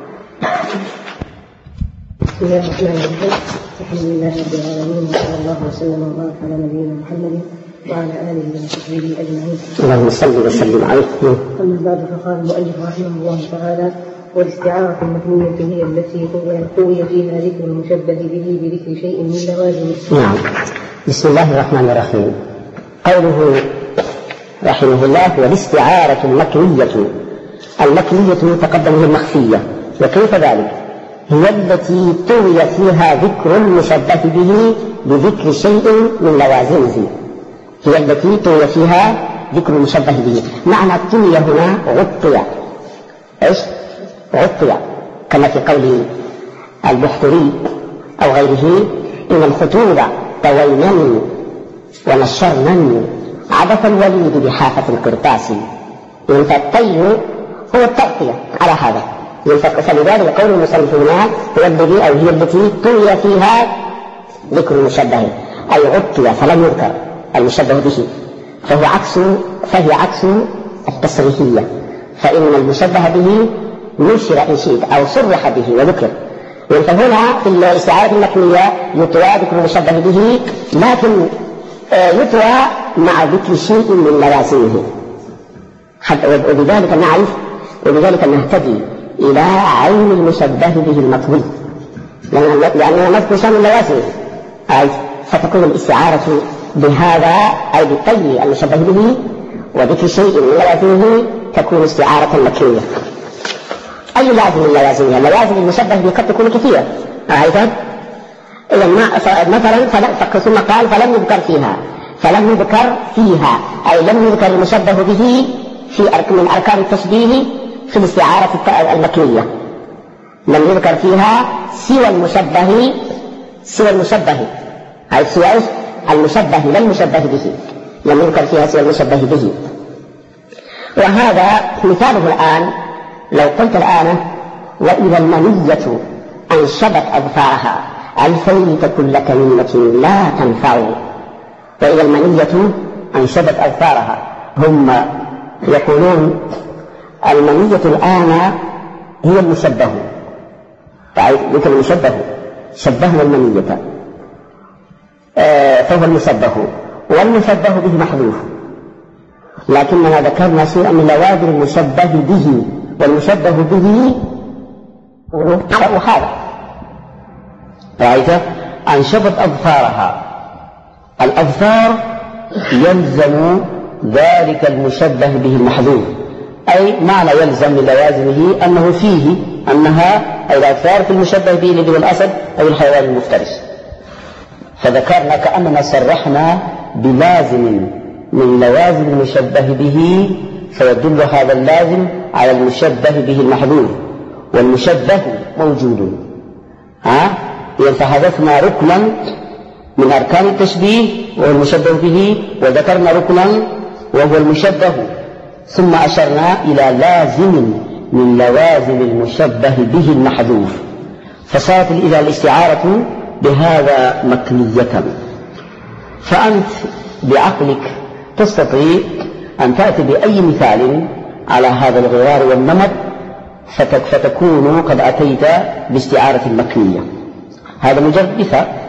بسم الله الرحمن الرحيم. الحمد لله رب العالمين، وصلى الله وسلم وبارك على نبينا محمد وعلى آله وصحبه أجمعين. اللهم صل وسلم عليه. أما بعد، فقال المؤلف رحمه الله تعالى: والاستعارة المكنية هي التي قوي فيها ذكر المشبه به بذكر شيء من لوازمه. نعم. بسم الله الرحمن الرحيم. قوله رحمه الله: والاستعارة المكنية. المكنية تقدم هي المخفية، وكيف ذلك؟ هي التي طوي فيها ذكر المشبه به بذكر شيء من لوازمه. هي التي طوي فيها ذكر المشبه به. معنى طوي هنا غطي. ايش؟ غطي، كما في قول البحتري أو غيره: إن الخطوط طوينني ونشرنني عبث الوليد بحافة القرطاس. فالطي هو التغطية على هذا. فلذلك قول المصنف هنا هو الذي أو هي التي طوي فيها ذكر المشبه، أي غطي فلم يذكر المشبه به، فهو عكس فهي عكس التصريحية. فإن المشبه به نشر إن شئت أو صرح به وذكر. فهنا في الاستعارة المكنية يطوى ذكر المشبه به، لكن يطوى مع ذكر شيء من لوازمه، وبذلك نعرف وبذلك نهتدي إلى عين المشبه به المطوي، لأنه نذكر شيء من لوازمه، أي فتكون الاستعارة بهذا أي بالطي المشبه به وذكر شيء من لوازمه تكون استعارة مكنية. أي لازم من لوازمها؟ لوازم المشبه به قد تكون كثيرة، أعيتها؟ إذا مثلا ثم قال فلم يذكر فيها، فلم يذكر فيها أي لم يذكر المشبه به في من أركان التشبيه في الاستعارة المكنية، لم يذكر فيها سوى المشبه سوى المشبه أي سوى المشبه لا المشبه به، لم يذكر فيها سوى المشبه به. وهذا مثاله الآن لو قلت الآن: وإذا المنية أنشبت أظفارها الفيت كل كلمة لا تنفع. وإذا المنية أنشبت أظفارها، هم يقولون المنية الآن هي المشبه، ذكر المشبه شبهنا المنية فهو المشبه، والمشبه به محذوف، لكننا ذكرنا شيئا من لوازم المشبه به، والمشبه به على هذا. رأيت؟ أنشبت أظفارها، الأظفار يلزم ذلك المشبه به المحذوف، أي معنى يلزم من لوازمه أنه فيه أنها أي الأظفار في المشبه به الذي هو الأسد أو الحيوان المفترس. فذكرنا كأننا صرحنا بلازم من لوازم المشبه به، فيدل هذا اللازم على المشبه به المحذوف، والمشبه موجود. ها؟ إذن فحذفنا ركنا من أركان التشبيه وهو المشبه به، وذكرنا ركنا وهو المشبه، ثم أشرنا إلى لازم من لوازم المشبه به المحذوف، فصارت إلى الاستعارة بهذا مكنية. فأنت بعقلك تستطيع أن تأتي بأي مثال على هذا الغرار والنمط فتكون قد أتيت باستعارة المكنية. هذا مجرد مثال،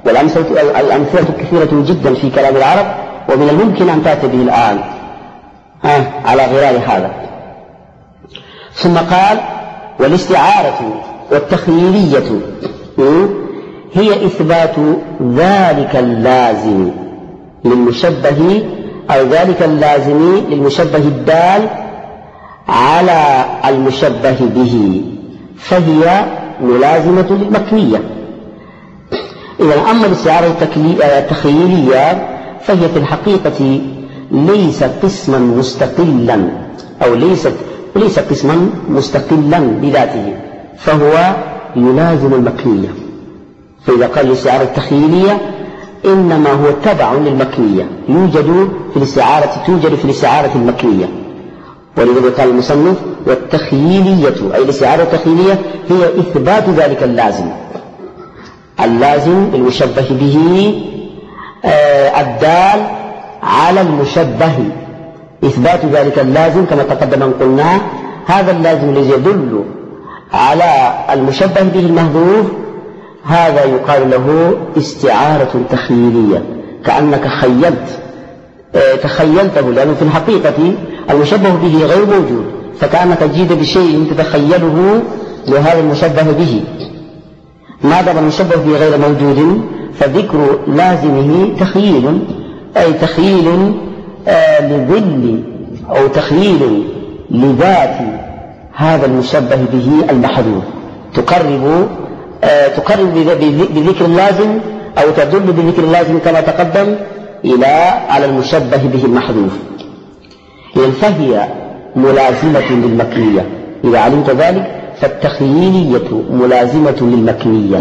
والأمثلة الأمثلة كثيرة جدا في كلام العرب، ومن الممكن أن تأتي به الآن آه على غرار هذا. ثم قال: والاستعارة والتخييلية هي إثبات ذلك اللازم للمشبه أو ذلك اللازم للمشبه الدال على المشبه به، فهي ملازمة للمكنية. إذا أما الاستعارة التخييلية فهي في الحقيقة ليست قسما مستقلا أو ليست ليس قسما مستقلا بذاته، فهو يلازم المكنية. فإذا قال الاستعارة التخييلية إنما هو تبع للمكنية، يوجد في الاستعارة توجد في الاستعارة المكنية. ولذلك قال المصنف: والتخييلية أي الاستعارة التخييلية هي إثبات ذلك اللازم اللازم المشبه به آه الدال على المشبه، إثبات ذلك اللازم كما تقدم أن قلنا هذا اللازم الذي يدل على المشبه به المحذوف، هذا يقال له استعارة تخييلية، كأنك خيلت اه تخيلته، لأنه في الحقيقة المشبه به غير موجود، فكأنك جيد بشيء تتخيله لهذا المشبه به. ما دام المشبه به غير موجود فذكر لازمه تخييل، أي تخييل آه لظل أو تخييل لذات هذا المشبه به المحذوف، تقرب آه تقرب بذكر اللازم أو تدل بذكر اللازم كما تقدم إلى على المشبه به المحذوف. إذن فهي ملازمة للمكنية. إذا علمت ذلك فالتخييلية ملازمة للمكنية،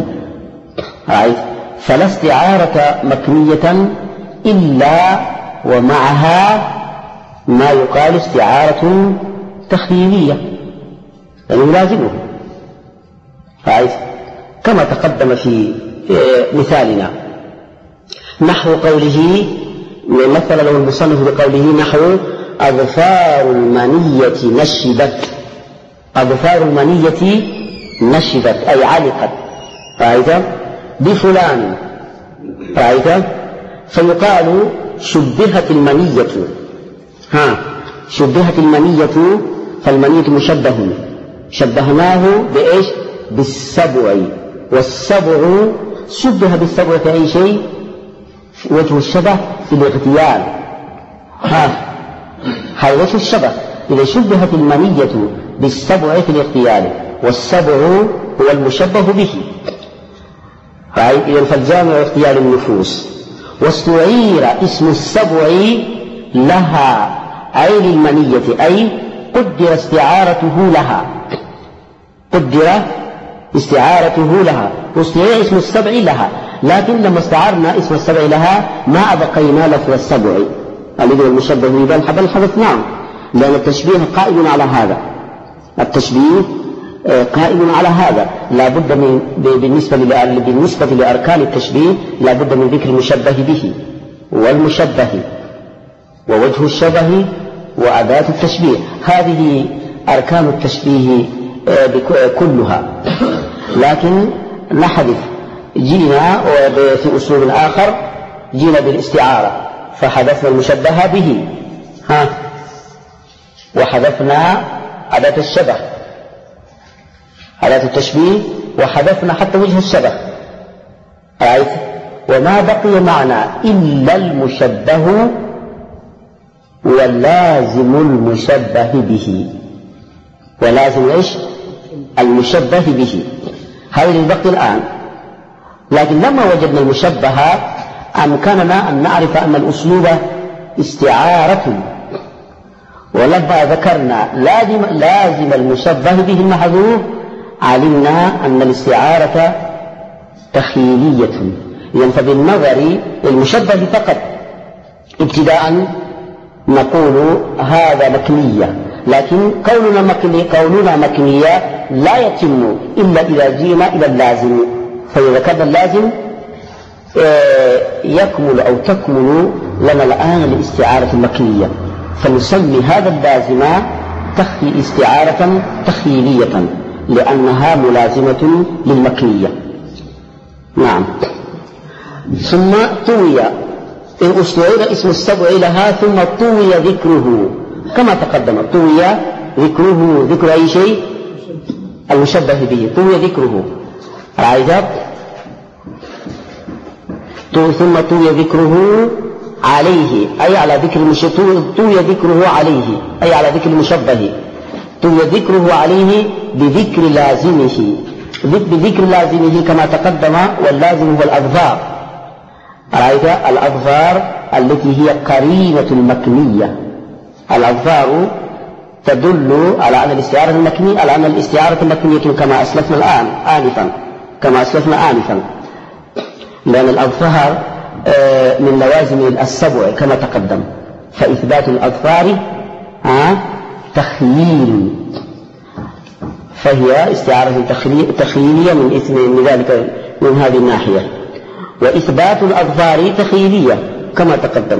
فلا استعارة مكنية إلا ومعها ما يقال استعارة تخييلية، يعني ملازمه، كما تقدم في مثالنا نحو قوله، مثل له المصنف بقوله نحو أظفار المنية نشبت، أظفار المنية نشبت أي علقت، رأيت بفلان، رأيت، فيقال شبهت المنية، ها شبهت المنية، فالمنية مشبه، شبهناه بإيش؟ بالسبع، والسبع شبه بالسبع في أي شيء؟ وجه الشبه في الاغتيال، ها هذا وجه الشبه. إذا شبهت المنية بالسبع في الاغتيال، والسبع هو المشبه به، إذن فالجامع اغتيال النفوس. واستعير اسم السبع لها أي للمنية، أي قدر استعارته لها، قدر استعارته لها، واستعير اسم السبع لها، لكن لما استعرنا اسم السبع لها ما أبقينا لفظ السبع الذي هو المشبه به، بل حذفناه، لأن التشبيه قائم على هذا، التشبيه قائم على هذا. لا بد من بالنسبة بالنسبة لأركان التشبيه لا بد من ذكر المشبه به والمشبه ووجه الشبه وأداة التشبيه، هذه أركان التشبيه كلها. لكن نحذف، جينا في أسلوب آخر جينا بالاستعارة فحذفنا المشبه به، ها وحذفنا أداة الشبه، أداة التشبيه، وحذفنا حتى وجه الشبه، رأيت؟ وما بقي معنا إلا المشبه ولازم المشبه به، ولازم إيش؟ المشبه به، هذا اللي بقي الآن. لكن لما وجدنا المشبه أمكننا أن نعرف أن الأسلوب استعارة، ولما ذكرنا لازم, لازم المشبه به المحذوف علمنا أن الاستعارة تخيلية. إذن فبالنظر المشبه فقط ابتداء نقول هذا مكنية، لكن قولنا مكنية, قولنا مكنية لا يتم إلا إذا جينا إلى اللازم، فإذا كان اللازم يكمل أو تكمل لنا الآن الاستعارة المكنية، فنسمي هذا اللازم تخي استعارة تخيلية لأنها ملازمة للمكنية. نعم. ثم طوي، إن استعير اسم السبع لها ثم طوي ذكره كما تقدم. طوي ذكره، ذكر أي شيء؟ المشبه به، طوي ذكره. رأيت؟ ثم طوي ذكره عليه، أي على ذكر المشبه، طوي ذكره عليه أي على ذكر المشبه، طوي ذكره عليه بذكر لازمه، بذكر لازمه كما تقدم. واللازم هو الأظفار. رأيت؟ الأظفار التي هي قرينة المكنية. الأظفار تدل على أن الاستعارة المكنية، على أن الاستعارة المكنية كما أسلفنا الآن آنفا، كما أسلفنا آنفا، لأن الأظفار من لوازم السبع كما تقدم. فإثبات الأظفار تخييل، فهي استعارة تخييلية من اسم من ذلك من هذه الناحية، وإثبات الأظفار تخييلية كما تقدم.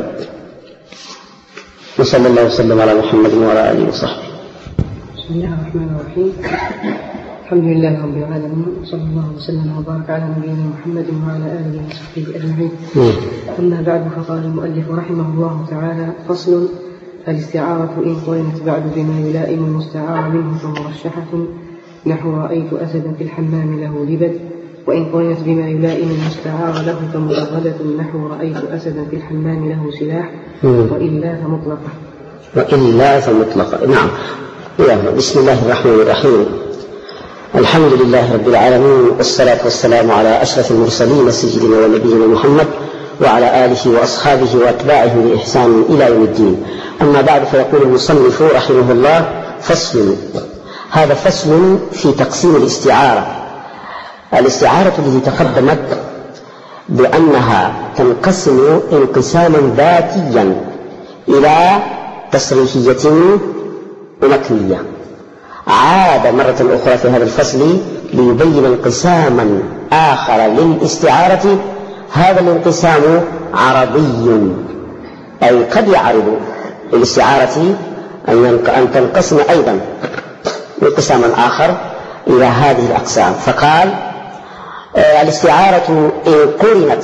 وصلى الله وسلم على محمد وعلى آله وصحبه. بسم الله الرحمن الرحيم. الحمد لله رب العالمين، صلى الله وسلم وبارك على نبينا محمد وعلى آله وصحبه أجمعين. أما بعد، فقال المؤلف رحمه الله تعالى: فصل: الاستعارة إن قرنت بعد بما يلائم المستعار منه فمرشحة، نحو رأيت أسدا في الحمام له لبد. وإن قرنت بما يلائم المستعار له فمجردة، نحو رأيت أسدا في الحمام له سلاح، وإلا فمطلقة. وإلا فمطلقة. نعم. بسم الله الرحمن الرحيم. الحمد لله رب العالمين، والصلاة والسلام على أشرف المرسلين سيدنا ونبينا محمد وعلى آله وأصحابه وأتباعه بإحسان إلى يوم الدين. أما بعد، فيقول المصنف رحمه الله: فصل. هذا فصل في تقسيم الاستعارة. الاستعارة التي تقدمت بأنها تنقسم انقساما ذاتيا إلى تصريحية ومكنية. عاد مرة أخرى في هذا الفصل ليبين انقساما آخر للاستعارة. هذا الانقسام عرضي، أي قد يعرض للاستعارة أن تنقسم أيضا انقساما آخر إلى هذه الأقسام. فقال: الاستعارة إن قرنت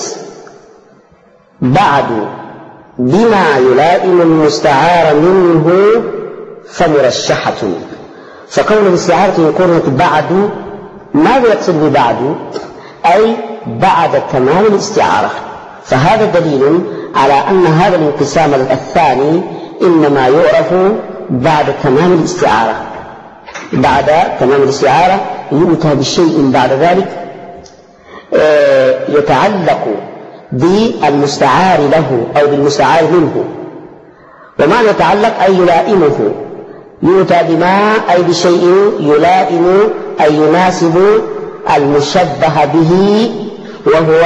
بعد بما يلائم المستعار منه فمرشحة. فكون الاستعارة إن قرنت بعد، ماذا يقصد ببعد؟ أي بعد تمام الاستعارة. فهذا دليل على أن هذا الانقسام الثاني إنما يعرف بعد تمام الاستعارة. بعد تمام الاستعارة يؤتى بشيء بعد ذلك يتعلق بالمستعار له أو بالمستعار منه. ومعنى يتعلق أي يلائمه، يؤتى بما أي بشيء يلائم أي يناسب المشبه به، وهو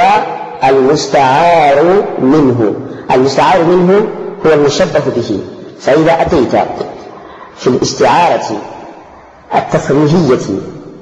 المستعار منه. المستعار منه هو المشبه به. فإذا أتيت في الاستعارة التصريحية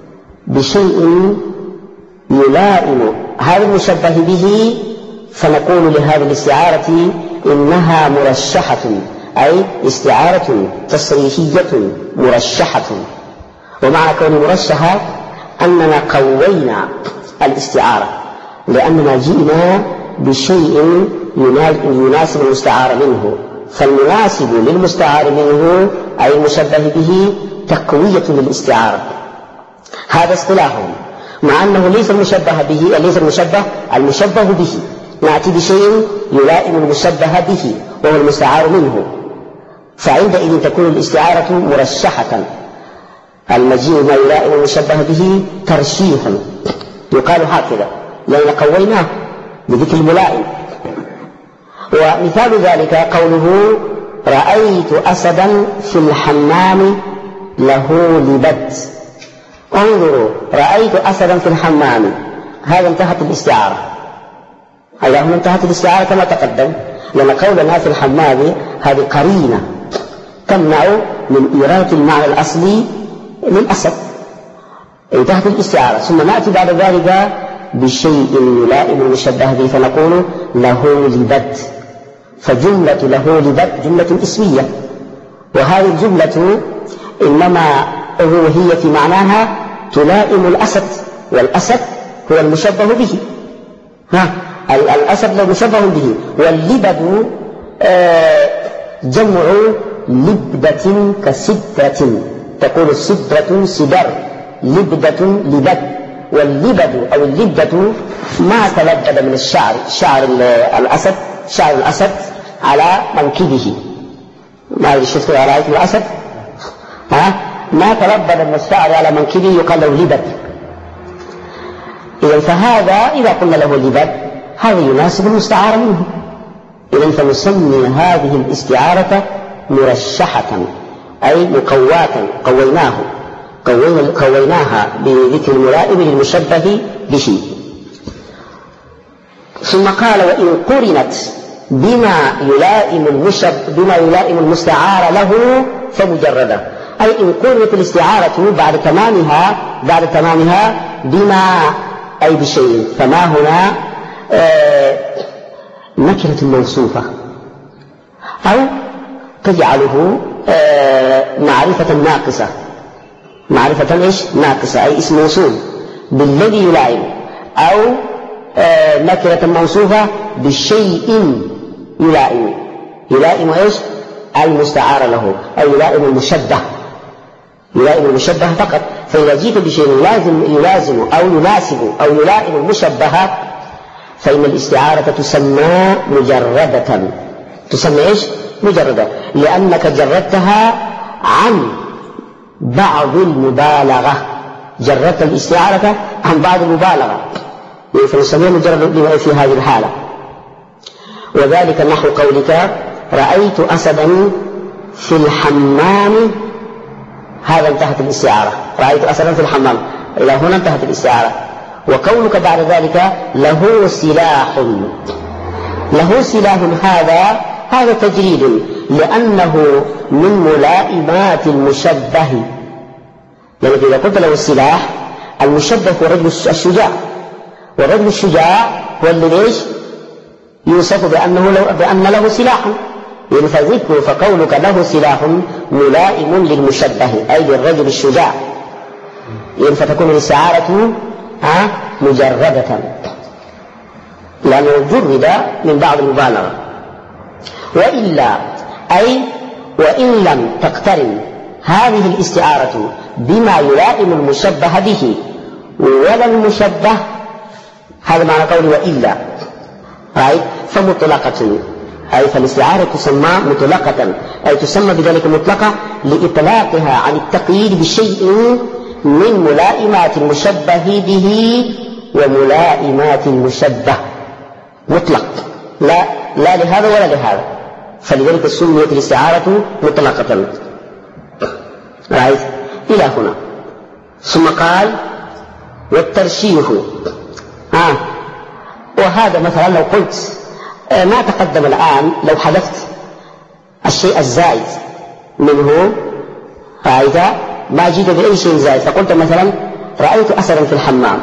بشيء يلائم هذا المشبه به، فنقول لهذه الاستعارة إنها مرشحة، أي استعارة تصريحية مرشحة. ومعنى كون مرشحة أننا قوينا الاستعارة، لأننا جئنا بشيء يناسب المستعار منه. فالمناسب للمستعار منه أي المشبه به تقوية للاستعارة. هذا اصطلاحهم، مع أنه ليس المشبه به، ليس المشبه المشبه به. نأتي بشيء يلائم المشبه به وهو المستعار منه، فعندئذ تكون الاستعارة مرشحة. المجيء ما يلائم المشبه به ترشيح، يقال هكذا لأن قويناه بذكر الملائم. ومثال ذلك قوله: رأيت أسدا في الحمام له لبد. انظروا، رأيت أسدا في الحمام، هذا انتهت الاستعارة. هذا هم انتهت الاستعارة كما تقدم، لأن قولنا في الحمام هذه قرينة تمنع من إيراد المعنى الأصلي للأسد. انتهت الاستعارة. ثم نأتي بعد ذلك بشيء يلائم المشبه به فنقول له لبد. فجملة له لبد جملة اسمية، وهذه الجملة إنما هي في معناها تلائم الأسد، والأسد هو المشبه به. ها الأسد لو مشبه به. واللبد آه جمع لبدة كسدرة، تقول السدرة سدر، لبدة لبد. واللبد أو اللبدة ما تلبد من الشعر، شعر الأسد، شعر الأسد على منكبه، ما شفتوا على رأيت الأسد ها ما تلبد من الشعر على منكبه يقال له لبد. إذا فهذا إذا قلنا له لبد هذا يناسب المستعار منه. إذا فنسمي هذه الاستعارة مرشحة أي مقواة، قويناه قويناها بذكر الملائم للمشبه به. ثم قال وإن قرنت بما يلائم المشب بما يلائم المستعار له فمجردة، أي إن قرنت الاستعارة بعد تمامها بعد تمامها بما أي بشيء، فما هنا آه نكرة موصوفة أو تجعله آه معرفة ناقصة، معرفة إيش ناقصة أي اسم موصول بالذي يلائم، أو آه نكرة موصوفة بشيء يلائم، يلائم إيش المستعار له أي يلائم المشبه، يلائم المشبه فقط. فإذا جيت بشيء يلازم يلازم أو يناسب أو يلائم المشبه فإن الاستعارة تسمى مجردة، تسمى إيش مجردة، لأنك جردتها عن بعض المبالغة، جردت الاستعارة عن بعض المبالغة، فنسميها مجردة في هذه الحالة. وذلك نحو قولك رأيت أسدا في الحمام، هذا انتهت الاستعارة، رأيت أسدا في الحمام، إلى هنا انتهت الاستعارة. وقولك بعد ذلك له سلاح، له سلاح هذا هذا تجريد، لأنه من ملائمات المشبه، يعني إذا قلت له السلاح المشبه هو الرجل الشجاع، والرجل الشجاع هو اللي ليش يوصف بأنه له بأن له سلاح، يعني فذكر فقولك له سلاح ملائم للمشبه أي للرجل الشجاع، يعني فتكون الاستعارة مجردة لأنه جرد من بعض المبالغة. وإلا أي وإن لم تقترن هذه الاستعارة بما يلائم المشبه به ولا المشبه، هذا معنى قولي وإلا أي فمطلقة، أي فالاستعارة تسمى مطلقة، أي تسمى بذلك مطلقة لإطلاقها عن التقييد بشيء من ملائمات المشبه به وملائمات المشبه، مطلق لا لا لهذا ولا لهذا، فلذلك سميت الاستعارة مطلقة. رأيت إلى هنا. ثم قال والترشيح، آه وهذا مثلا لو قلت آه ما تقدم الآن، لو حذفت الشيء الزائد منه، رأيت ما جيت بأي شيء زائد، فقلت مثلا رأيت أسدا في الحمام،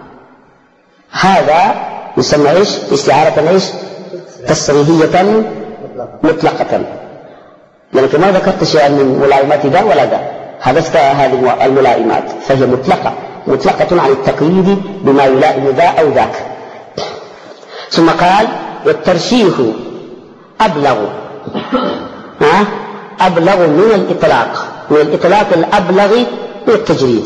هذا يسمى إيش استعارة إيش تصريحية مطلقة، لأنك ما ذكرت شيئا من ملائمات ذا ولا ذا، حذفت هذه الملائمات فهي مطلقة مطلقة عن التقييد بما يلائم ذا أو ذاك. ثم قال والترشيح أبلغ، ها أبلغ من الإطلاق، من الإطلاق الأبلغ من التجريد.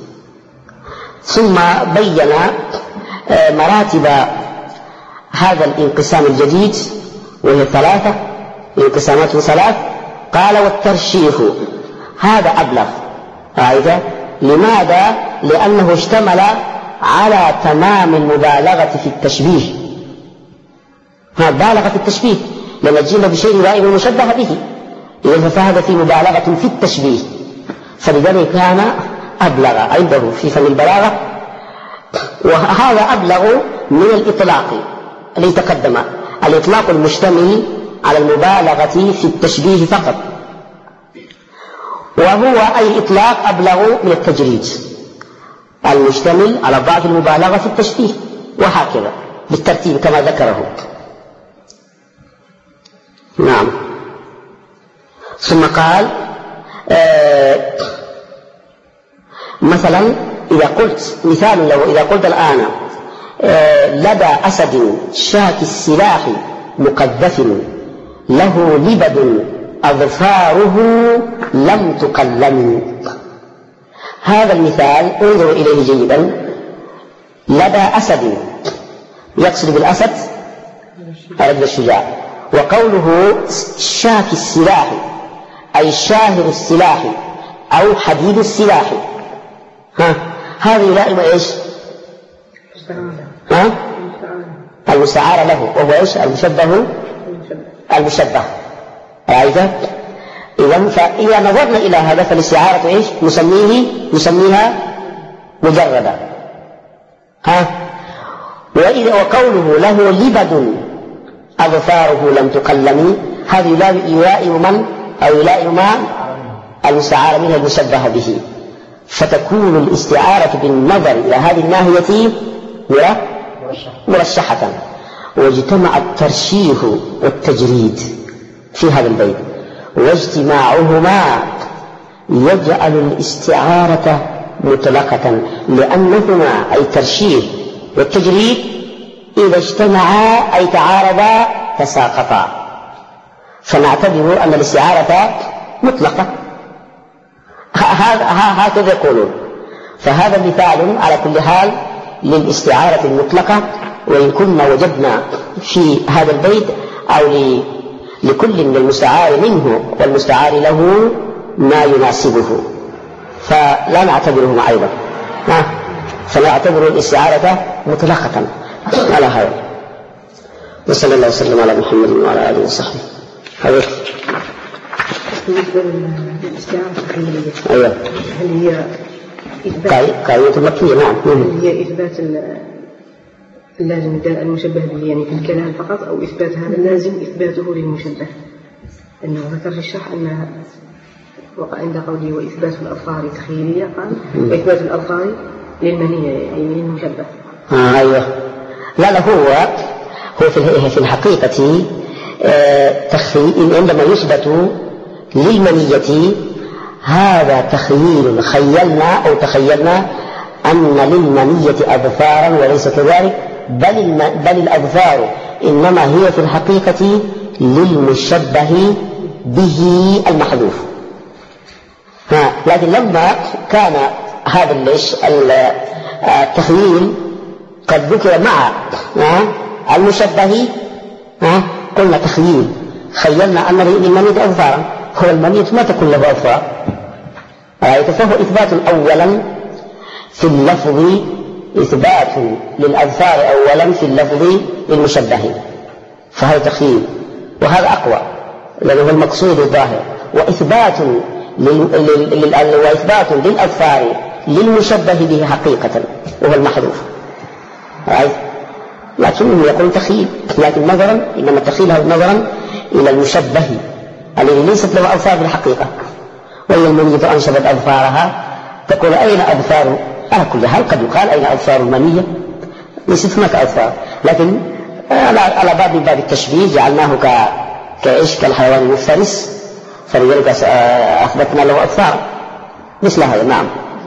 ثم بين مراتب هذا الانقسام الجديد وهي ثلاثة، انقسامات ثلاث. قال والترشيح هذا أبلغ، هذا لماذا؟ لأنه اشتمل على تمام المبالغة في التشبيه، ها بالغ في التشبيه، لأن جئنا بشيء يلائم المشبه به، إذا فهذا في مبالغة في التشبيه، فلذلك كان أبلغ عنده في فن البلاغة. وهذا أبلغ من الإطلاق الذي تقدم، الإطلاق المشتمل على المبالغة في التشبيه فقط، وهو أي إطلاق أبلغ من التجريد المشتمل على ضعف المبالغة في التشبيه، وهكذا بالترتيب كما ذكره. نعم. ثم قال آه مثلا إذا قلت مثال لو إذا قلت الآن لدى أسد شاك السلاح مقذف له لبد أظفاره لم تقلم. هذا المثال انظروا إليه جيدا. لدى أسد يقصد بالأسد الرجل الشجاع، وقوله شاك السلاح أي شاهر السلاح أو حديد السلاح. ها هذا يلائم إيش؟ ها؟ المستعار له، وهو إيش؟ المشبه المشبه. رأيت؟ إذا فإذا نظرنا إلى هذا فالاستعارة إيش؟ نسميه نسميها مجردة. ها؟ وإذا وقوله له لبد أظفاره لم تقلم، هذا يلائم من؟ أو يلائم ما المستعار منه المشبه به، فتكون الاستعارة بالنظر إلى هذه الناحية مرشحة. واجتمع الترشيح والتجريد في هذا البيت، واجتماعهما يجعل الاستعارة مطلقة، لأنهما أي الترشيح والتجريد إذا اجتمعا أي تعارضا تساقطا، فنعتبر أن الاستعارة مطلقة. هكذا يقولون. فهذا مثال على كل حال للاستعارة المطلقة، وإن كنا وجدنا في هذا البيت أو لكل من المستعار منه والمستعار له ما يناسبه، فلا نعتبرهما أيضا، فنعتبر الاستعارة مطلقة على هذا. وصلى الله وسلم على محمد وعلى آله وصحبه. هذا بالنسبة للاستعارة التخيلية، أيوة. هل هي إثبات قاعدة المكية؟ نعم. هل هي إثبات اللازم المشبه به يعني في الكلام فقط، أو إثبات هذا اللازم إثباته للمشبه؟ أنه ذكر في الشرح أن وقع عند قوله وإثبات الأظفار تخيلية، قال وإثبات الأظفار للمنية يعني للمشبه. آه أيوة. لا لا هو هو في الحقيقة تخيل عندما يثبت للمنية هذا تخيل، خيلنا أو تخيلنا أن للمنية أظفارا وليس كذلك، بل, بل الأظفار إنما هي في الحقيقة للمشبه به المحذوف. ها لكن لما كان هذا التخيل قد ذكر مع المشبه قلنا تخيل، خيلنا أن للمنية أظفارا، هو المنية ما تكون له أظفار، فهو إثبات أولا في اللفظ، إثبات للأظفار أولا في اللفظ للمشبه، فهذا تخيل، وهذا أقوى لأنه هو المقصود الظاهر، وإثبات لل... وإثبات للأظفار للمشبه به حقيقة وهو المحذوف، لكنه يقول تخيل، لكن نظرا إنما التخيل هذا نظرا إلى المشبه الذي ليست له أظفار في الحقيقة. وهي المنية أنشبت أظفارها تقول أين أظفار؟ على كل حال قد يقال أين أظفار المنية؟ ليست هناك أظفار، لكن على باب من باب التشبيه جعلناه ك... كإيش كالحيوان المفترس، فلذلك أثبتنا له أظفار مثل هذا. نعم.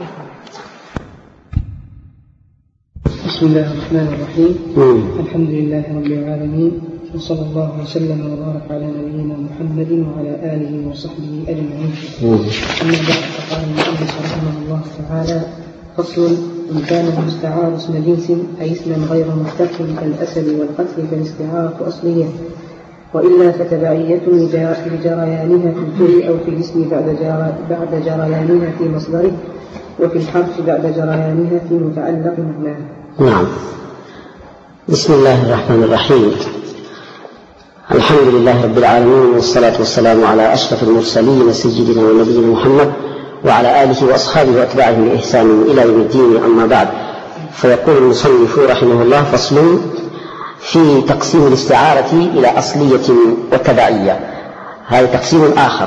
بسم الله الرحمن الرحيم. الحمد لله رب العالمين، وصلى الله وسلم وبارك على نبينا محمد وعلى آله وصحبه أجمعين. أما بعد، فقال المؤلف رحمه الله تعالى: فصل: إن كان المستعار اسم جنس أي اسما غير مشتق كالأسد والقتل فالاستعارة أصلية، وإلا فتبعية لجريانها في الفعل أو في الاسم بعد جريانها في مصدره، وفي الحرف بعد جريانها في متعلق معناه. نعم. بسم الله الرحمن الرحيم. الحمد لله رب العالمين، والصلاة والسلام على أشرف المرسلين سيدنا ونبينا محمد وعلى آله وأصحابه وأتباعه بإحسان إلى يوم الدين. أما بعد، فيقول المصنف رحمه الله: فصل في تقسيم الاستعارة إلى أصلية وتبعية. هذا تقسيم آخر،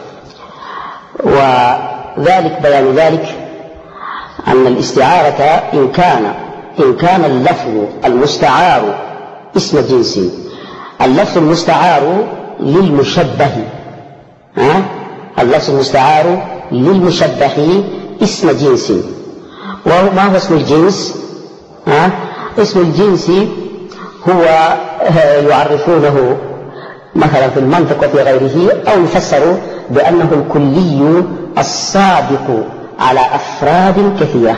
وذلك بيان ذلك أن الاستعارة إن كان إن كان اللفظ المستعار اسم جنس، اللفظ المستعار للمشبه، ها؟ اللفظ المستعار للمشبه اسم جنس. وما هو اسم الجنس؟ ها؟ اسم الجنس هو يعرفونه مثلا في المنطق وفي غيره، أو يفسر بأنه الكلي السابق على أفراد كثيرة.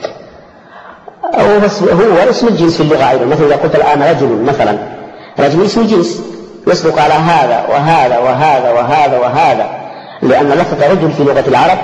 هو اسم الجنس في اللغة أيضا. مثلا إذا قلت الآن رجل مثلا، رجل اسم الجنس يصدق على هذا وهذا وهذا وهذا وهذا، لأن لفظ رجل في لغة العرب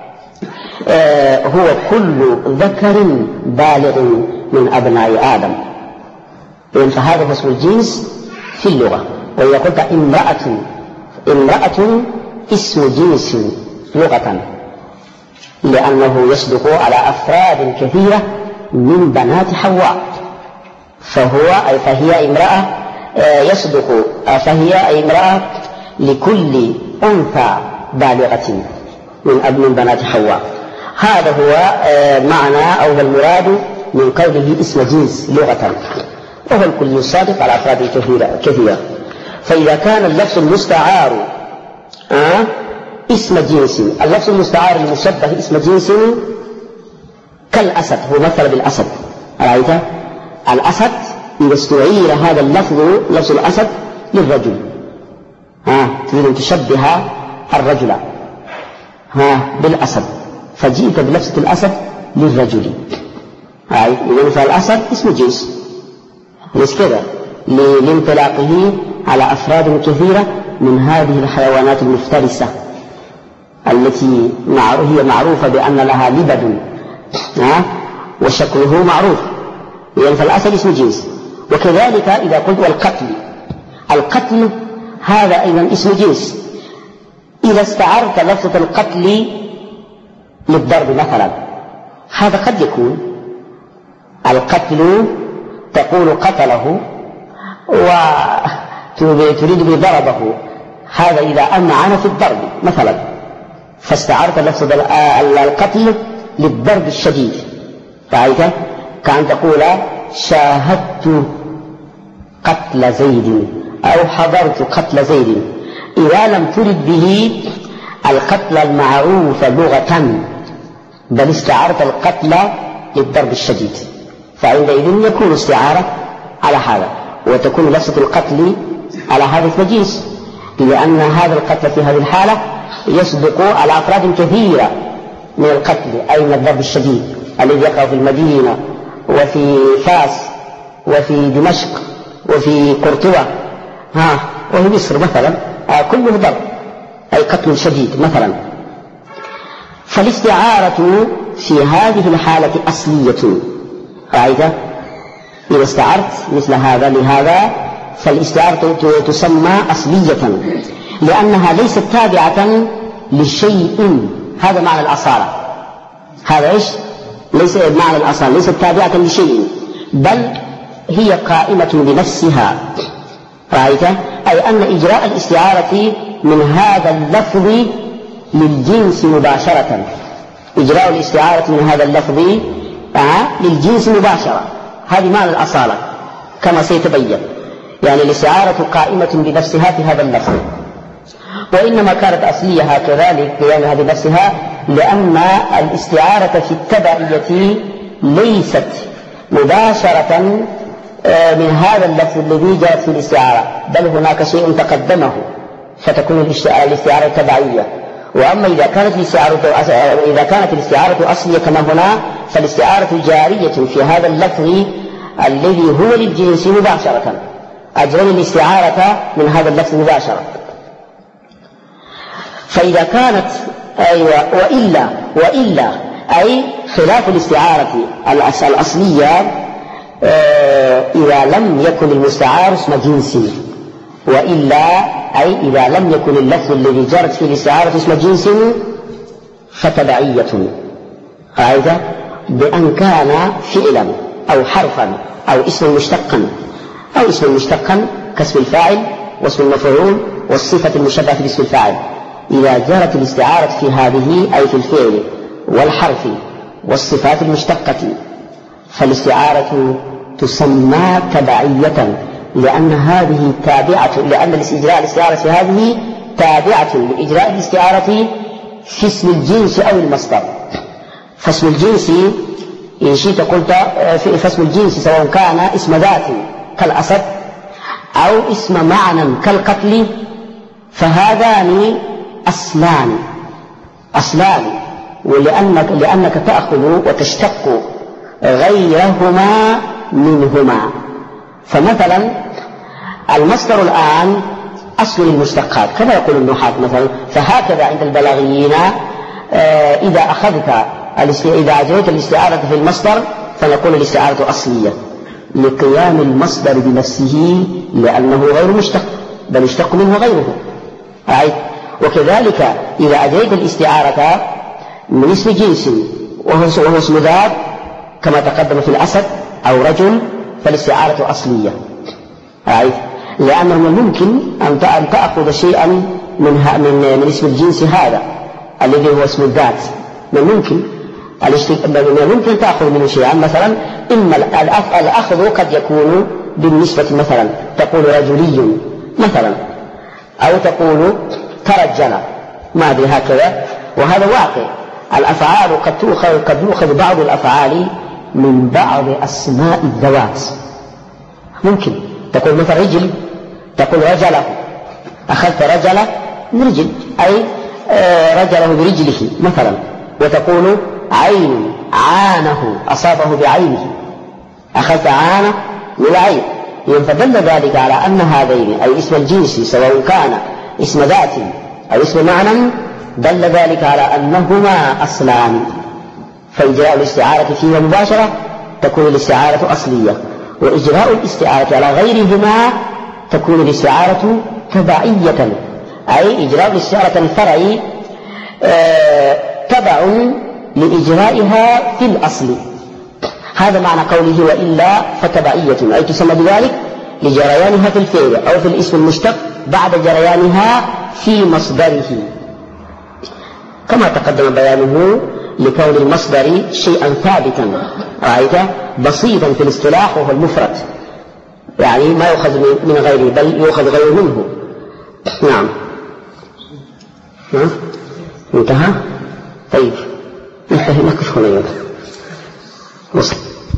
هو كل ذكر بالغ من أبناء آدم، فهذا هو اسم الجنس في اللغة. وإذا قلت امرأة، امرأة اسم جنس لغة، لأنه يصدق على أفراد كثيرة من بنات حواء، فهو أي فهي امرأة يصدق، فهي أي امرأة لكل أنثى بالغة من أبن بنات حواء. هذا هو معنى أو المراد من قوله اسم جنس لغة، وهو الكل الصادق على أفراد كثيرة. فإذا كان اللفظ المستعار آه اسم جنس، اللفظ المستعار المشبه اسم جنس كالأسد، هو مثل بالأسد، رأيت الأسد إذا استعير هذا اللفظ، لفظ الأسد للرجل، ها تريد أن تشبه الرجل ها بالأسد، فجئت بلفظة الأسد للرجل، إذن فالأسد اسم جنس، ليس كذا لانطلاقه على أفراد كثيرة من هذه الحيوانات المفترسة التي هي معروفة بأن لها لبد وشكله معروف، يعني فالأسد اسم جنس. وكذلك إذا قلت والقتل، القتل هذا أيضا اسم جنس. إذا استعرت لفظة القتل للضرب مثلا، هذا قد يكون القتل تقول قتله وتريد بضربه، هذا إذا أمعن في الضرب مثلا، فاستعرت لفظ القتل للضرب الشديد، رأيت كأن تقول شاهدت قتل زيد أو حضرت قتل زيد، إذا لم ترد به القتل المعروف لغة، بل استعرت القتل للضرب الشديد، فعندئذ يكون استعارة على هذا، وتكون لفظة القتل على هذا اسم جنس، لأن هذا القتل في هذه الحالة يصدق على أفراد كثيرة من القتل، أي من الضرب الشديد الذي يقع في المدينة وفي فاس وفي دمشق وفي قرطبة ها وفي مصر مثلا، كله ضرب أي قتل شديد مثلا. فالاستعارة في هذه الحالة أصلية، رأيت إذا استعرت مثل هذا لهذا فالاستعارة تسمى أصلية، لأنها ليست تابعة لشيء، هذا معنى الأصالة، هذا إيش ليس معنى الأصالة، ليست تابعة لشيء، بل هي قائمة بنفسها، رأيت أي أن إجراء الاستعارة من هذا اللفظ للجنس مباشرة، إجراء الاستعارة من هذا اللفظ للجنس مباشرة، هذه معنى الأصالة كما سيتبين، يعني الاستعارة قائمة بنفسها في هذا اللفظ. وإنما كانت أصلية كذلك قيامها بنفسها، لأن الاستعارة في التبعية ليست مباشرة من هذا اللفظ الذي جاءت في الاستعارة، بل هناك شيء تقدمه فتكون الاستعارة تبعية. وأما إذا كانت الاستعارة إذا كانت الاستعارة أصلية كما هنا، فالاستعارة جارية في هذا اللفظ الذي هو للجنس مباشرة، أجرى الاستعارة من هذا اللفظ مباشرة. فإذا كانت أيوة وإلا وإلا أي خلاف الاستعارة الأصلية إذا لم يكن المستعار اسم جنس، وإلا أي إذا لم يكن اللفظ الذي جرت فيه الاستعارة اسم جنس فتبعية، هذا بأن كان فعلا أو حرفا أو اسما مشتقا أو اسما مشتقا كاسم الفاعل واسم المفعول والصفة المشبهة باسم الفاعل. إذا جرت الاستعارة في هذه أي في الفعل والحرف والصفات المشتقة فالاستعارة تسمى تبعية، لأن هذه تابعة، لأن الإجراء الاستعارة هذه تابعة لإجراء الاستعارة في اسم الجنس أو المصدر. فاسم الجنس إن شئت قلت في اسم الجنس سواء كان اسم ذات كالأسد أو اسم معنى كالقتل، فهذان أصلان أصلان ولأنك لأنك تأخذ وتشتق غيرهما منهما. فمثلا المصدر الآن أصل المشتقات كما يقول النحاة مثلا. فهكذا عند البلاغيين إذا أخذت إذا أجريت الاستعارة في المصدر فنقول الاستعارة أصلية لقيام المصدر بنفسه لأنه غير مشتق بل يشتق منه غيره. وكذلك إذا أجريت الاستعارة من اسم جنس وهو اسم ذات كما تقدم في الأسد أو رجل فالاستعارة أصلية، لأنه من الممكن أن تأخذ شيئا من, من, من اسم الجنس هذا الذي هو اسم الذات، من ممكن من الممكن تأخذ منه شيئا. مثلا إما الأخذ قد يكون بالنسبة مثلا تقول رجلي مثلا أو تقول ترجل ما أدري هكذا، وهذا واقع. الأفعال قد تؤخذ قد يؤخذ بعض الأفعال من بعض أسماء الذوات. ممكن تقول مثلا رجل تقول رجله، أخذت رجله من رجل أي رجله برجله مثلا. وتقول عين عانه أصابه بعينه، أخذت عانه من العين. فدل ذلك على أن هذين أي اسم الجنس سواء كان اسم ذات أو اسم معنى دل ذلك على أنهما أصلان. فإجراء الاستعارة فيها مباشرة تكون الاستعارة أصلية، وإجراء الاستعارة على غيرهما تكون الاستعارة تبعية، أي إجراء الاستعارة الفرعي آه تبع لإجرائها في الأصل. هذا معنى قوله وإلا فتبعية، أي تسمى بذلك لجريانها في الفعل أو في الاسم المشتق بعد جريانها في مصدره، كما تقدم بيانه لكون المصدر شيئا ثابتا رأيت بسيطا في الاصطلاح وهو المفرد، يعني ما يؤخذ من غيره بل يؤخذ غيره منه. نعم نعم انتهى. طيب انتهي نقف هنا. وصل.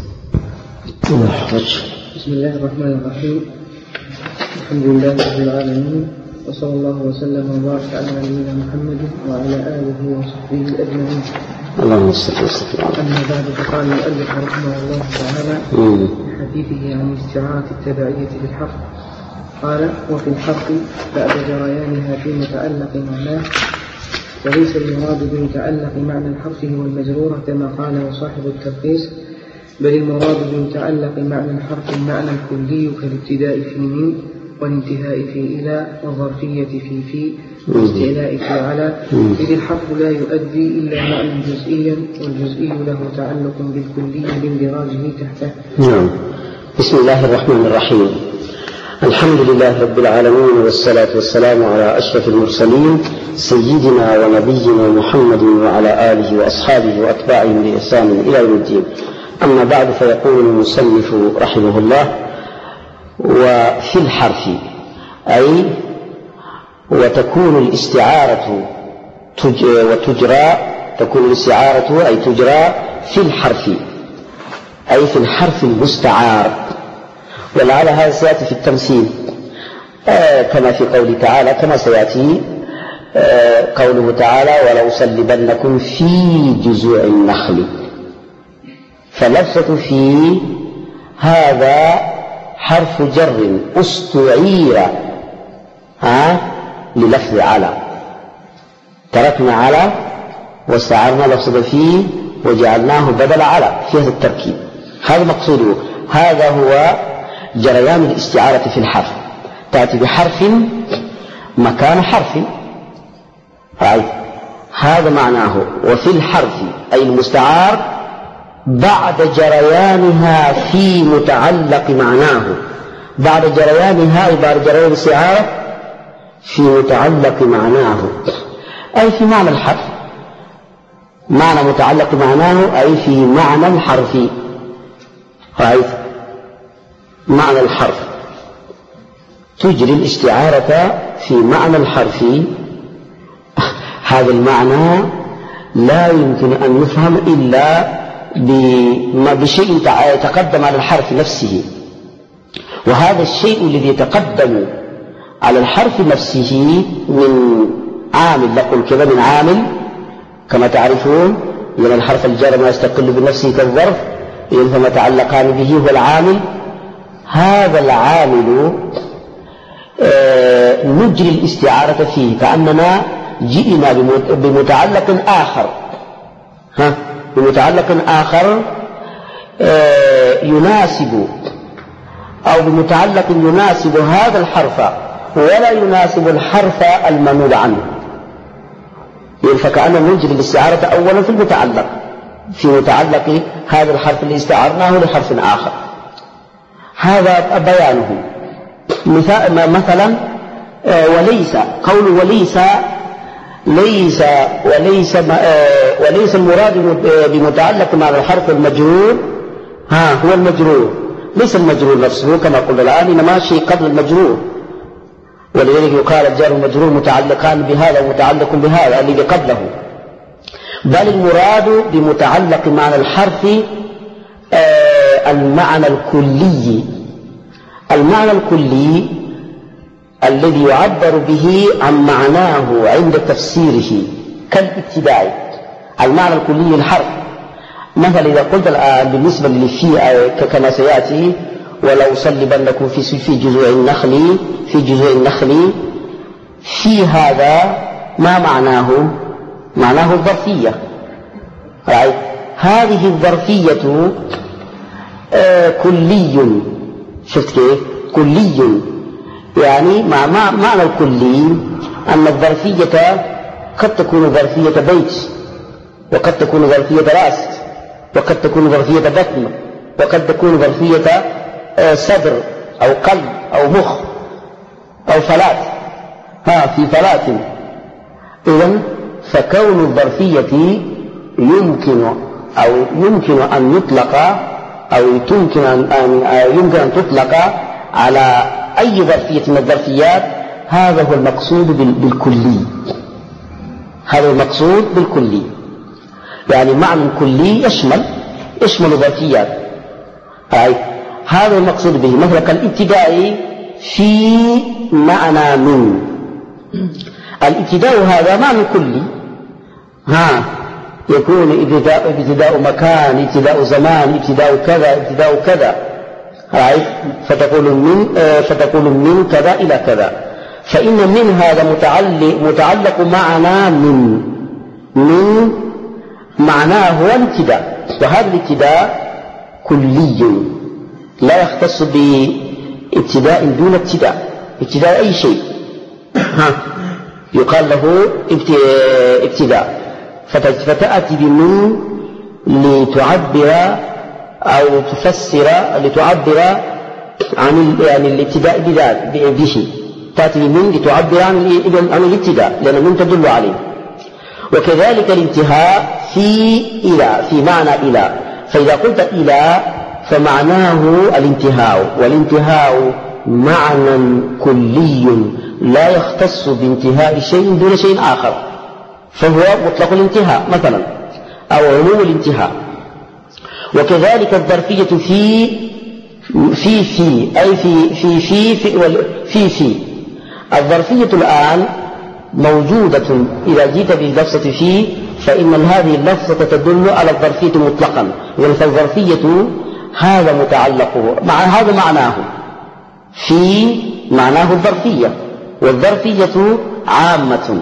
بسم الله الرحمن الرحيم. الحمد لله رب العالمين، وصلى الله وسلم وبارك على نبينا محمد وعلى آله وصحبه أجمعين. اللهم صل وسلم. أما بعد، فقال المؤلف رحمه الله تعالى في حديثه عن الاستعارة التبعية في الحرف قال: وفي الحرف بعد جريانها في متعلق معناه، وليس المراد بمتعلق معنى الحرف هو المجرور كما قاله صاحب التلخيص، بل المراد بمتعلق معنى الحرف المعنى الكلي كالابتداء في من والانتهاء في إلى والظرفية في في والاستعلاء في على، إذ الحرف لا يؤدي إلا معنى جزئيا، والجزئي له تعلق بالكلي باندراجه تحته. نعم. بسم الله الرحمن الرحيم. الحمد لله رب العالمين، والصلاة والسلام على أشرف المرسلين سيدنا ونبينا محمد وعلى آله وأصحابه وأتباعه بإحسان إلى يوم الدين. أما بعد، فيقول المصنف رحمه الله: وفي الحرف أي وتكون الاستعارة وتجرى تكون الاستعارة أي تجرى في الحرف أي في الحرف المستعار. ولعل هذا سيأتي في التمثيل آه كما في قوله تعالى، كما سيأتي آه قوله تعالى: ولأصلبنكم في جذوع النخل. فلفظة في هذا حرف جر استعير ها للفظ على، تركنا على واستعرنا لفظة في وجعلناه بدل على في هذا التركيب. هذا مقصوده. هذا هو جريان الاستعارة في الحرف، تأتي بحرف مكان حرف. هذا معناه. وفي الحرف أي المستعار بعد جريانها في متعلق معناه، بعد جريانها أي بعد جريان الاستعارة في متعلق معناه أي في معنى الحرف. معنى متعلق معناه أي في معنى الحرف. رأيت معنى الحرف تجري الاستعارة في معنى الحرف. هذا المعنى لا يمكن أن يفهم إلا بشيء يتقدم على الحرف نفسه، وهذا الشيء الذي يتقدم على الحرف نفسه من عامل، نقول كذا من عامل كما تعرفون، لأن الحرف الجار ما يستقل بنفسه كالظرف، فما تعلقان به هو العامل. هذا العامل آه نجري الاستعارة فيه، كأننا جئنا بمتعلق آخر، ها بمتعلق آخر آه يناسب، أو بمتعلق يناسب هذا الحرف ولا يناسب الحرف المنوب عنه. فكأننا نجري الاستعارة أولا في المتعلق، في متعلق هذا الحرف اللي استعرناه لحرف آخر. هذا بيانه. مثلا وليس، قول وليس ليس وليس وليس المراد بمتعلق مع الحرف المجرور ها هو المجرور، ليس المجرور نفسه كما قلنا الآن، إنما شيء قبل المجرور، ولذلك يقال الجار المجرور متعلقان بهذا ومتعلق بهذا الذي قبله. بل المراد بمتعلق معنى الحرف آه المعنى الكلي، المعنى الكلي الذي يعبر به عن معناه عند تفسيره كالابتداء، المعنى الكلي للحرف. مثلا إذا قلت الآن بالنسبة للفي كما سيأتي ولو صلبنكم في في جذوع النخل، في جذوع النخل، في هذا ما معناه؟ معناه الظرفية. هذه الظرفية آه كلي، شفت كيف؟ كلي، يعني مع معنى الكلي أن الظرفية قد تكون ظرفية بيت، وقد تكون ظرفية رأس، وقد تكون ظرفية بطن، وقد تكون ظرفية آه صدر أو قلب أو مخ أو فلات، ها في فلات. إذن فكون الظرفية يمكن أو يمكن أن يطلق أو يمكن أن يمكن أن تطلق على أي ظرفية من الظرفيات. هذا هو المقصود بالكلي، هذا المقصود بالكلي، يعني معنى كلي يشمل يشمل ظرفيات. هذا المقصود به. مثلا كالابتداء في معنى من، الابتداء هذا معنى كلي، ها يكون ابتداء ابتداء مكان، ابتداء زمان، ابتداء كذا، ابتداء كذا، رأيت؟ فتقول من فتقول من كذا إلى كذا. فإن من هذا متعلق متعلق معنى من، من معناه هو الابتداء، وهذا الابتداء كلي لا يختص بابتداء دون ابتداء، ابتداء أي شيء ها يقال له ابتداء. فتأتي بمن لتعبر أو تفسر، لتعبر عن يعني الابتداء بذات به، تأتي بمن لتعبر عن عن الابتداء لأن من تدل عليه. وكذلك الانتهاء في إلى، في معنى إلى، فإذا قلت إلى فمعناه الانتهاء، والانتهاء معنى كلي لا يختص بانتهاء شيء دون شيء آخر، فهو مطلق الانتهاء مثلا أو عموم الانتهاء. وكذلك الظرفية في في في أي في في في في, في, في. الظرفية الآن موجودة، إذا جيت بلفظة في فإن هذه اللفظة تدل على الظرفية مطلقا، فالظرفية هذا متعلقه مع هذا معناه، في معناه الظرفية، والظرفية عامة.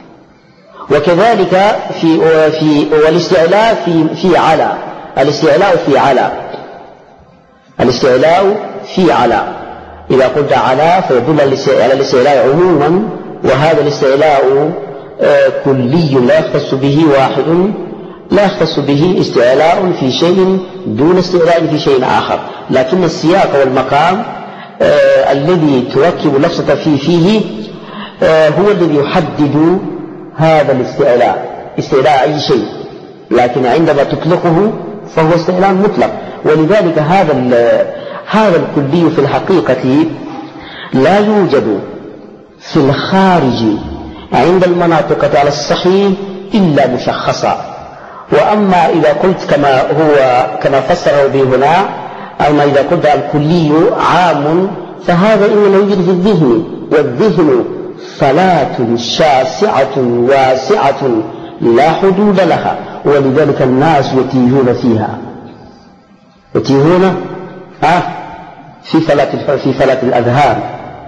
وكذلك في في والاستعلاء في في على، الاستعلاء في على، الاستعلاء في على، إذا قلت على فيدل على الاستعلاء عموما، وهذا الاستعلاء كلي لا يختص به واحد، لا يختص به استعلاء في شيء دون استعلاء في شيء آخر، لكن السياق والمقام آه الذي تركب لفظة فيه فيه آه هو الذي يحدد هذا الاستعلاء، استعلاء أي شيء، لكن عندما تطلقه فهو استعلاء مطلق. ولذلك هذا هذا الكلي في الحقيقة لا يوجد في الخارج عند المناطق على الصحيح إلا مشخصا، وأما إذا قلت كما هو كما فسره به هنا، أما إذا قلت الكلي عام فهذا إنما يوجد في الذهن، والذهن فلاة شاسعة واسعة لا حدود لها، ولذلك الناس يتيهون فيها، يتيهون آه في فلاة في فلاة الأذهان.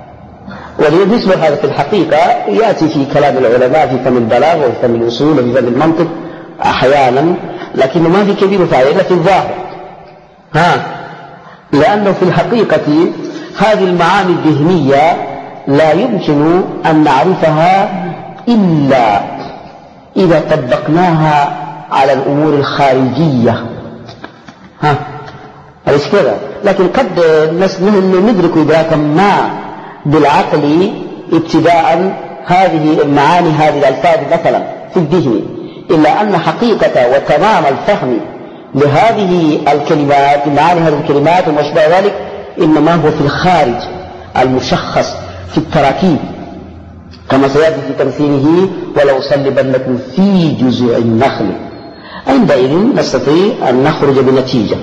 وليثبت هذا في الحقيقة يأتي في كلام العلماء في فن البلاغة وفي فن الأصول وفي فن المنطق أحيانا، لكنه ما في كبير فائدة في الظاهر، ها لأنه في الحقيقة هذه المعاني الذهنية لا يمكن أن نعرفها إلا إذا طبقناها على الأمور الخارجية، ها أليس كذا؟ لكن قد ندرك إدراكا ما بالعقل ابتداء هذه المعاني هذه الألفاظ مثلا في الذهن، إلا أن حقيقة وتمام الفهم لهذه الكلمات معاني هذه الكلمات وما شابه ذلك إنما هو في الخارج المشخص في التراكيب، كما سيأتي في تمثيله ولو صلبنكم في جذوع النخل. عندئذ نستطيع أن نخرج بنتيجة.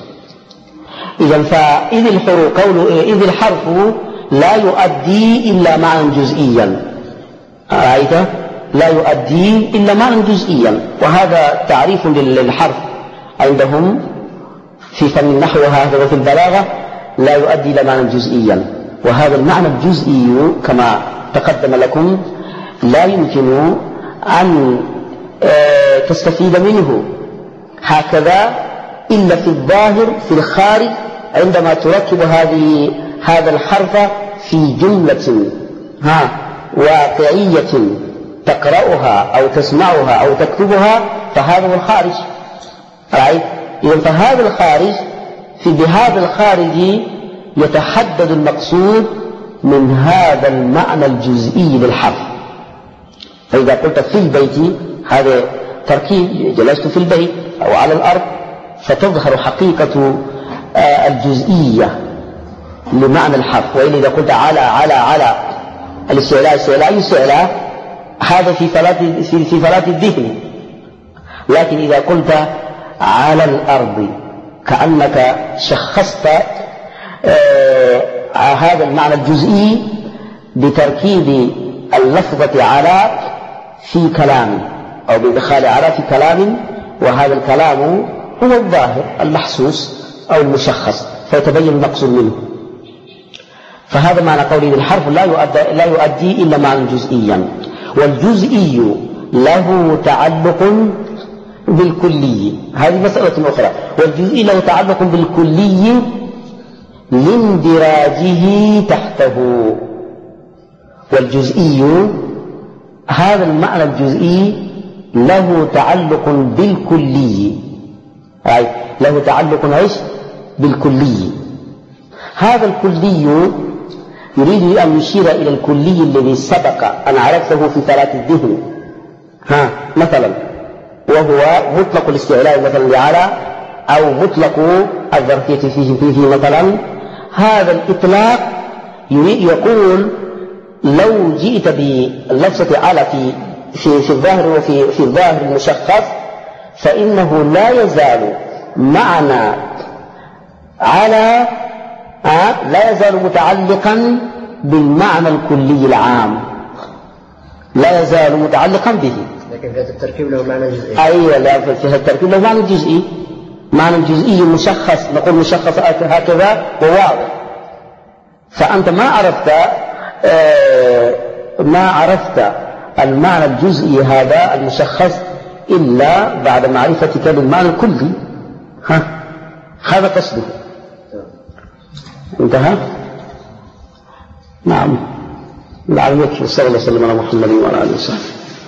إذا فإذ الحروف قول إذ الحرف لا يؤدي إلا معنى جزئيا، رأيت؟ لا يؤدي إلا معنى جزئيا، وهذا تعريف للحرف عندهم في فن النحو وهذا وفي البلاغة، لا يؤدي إلى معنى جزئيا، وهذا المعنى الجزئي كما تقدم لكم لا يمكن أن تستفيد منه هكذا إلا في الظاهر في الخارج، عندما تركب هذه هذا الحرف في جملة ها واقعية تقرأها أو تسمعها أو تكتبها، فهذا هو الخارج. رأيت؟ إذن فهذا الخارج في بهذا الخارج يتحدد المقصود من هذا المعنى الجزئي للحرف. فإذا قلت في البيت هذا تركيب، جلست في البيت أو على الأرض، فتظهر حقيقة الجزئية لمعنى الحرف. وإلا إذا قلت على على على الاستعلاء استعلاء استعلاء هذا في فلاة في في فلاة الذهن، لكن إذا قلت على الأرض كأنك شخصت آه هذا المعنى الجزئي بتركيب اللفظة على في كلام أو بإدخال على في كلام، وهذا الكلام هو الظاهر المحسوس أو المشخص فيتبين المقصود منه. فهذا معنى قوله الحرف لا يؤدي, لا يؤدي إلا معنى جزئيا، والجزئي له تعلق بالكلي، هذه مسألة أخرى. والجزئي له تعلق بالكلي لاندراجه تحته. والجزئي هذا المعنى الجزئي له تعلق بالكلي، أي له تعلق ايش؟ بالكلي. هذا الكلي يريد أن يشير إلى الكلي الذي سبق أن عرفته في ثلاث الذهن، ها مثلا وهو مطلق الاستعلاء مثلا لعلى، أو مطلق الظرفية فيه فيه مثلا. هذا الإطلاق يريد يقول لو جئت باللفظة على في في في الظاهر وفي في الظاهر المشخص فإنه لا يزال معنى على آه لا يزال متعلقا بالمعنى الكلي العام، لا يزال متعلقا به. لكن في التركيب له معنى جزئي. أيوة، لا في التركيب له معنى جزئي، معنى جزئي مشخص، نقول مشخص هكذا وواضح. فأنت ما عرفت آه ما عرفت المعنى الجزئي هذا المشخص إلا بعد معرفتك للمعنى الكلي. ها هذا قصده. انتهى؟ نعم. لعل يكفي. صلى الله وسلم على محمد وعلى آله وصحبه.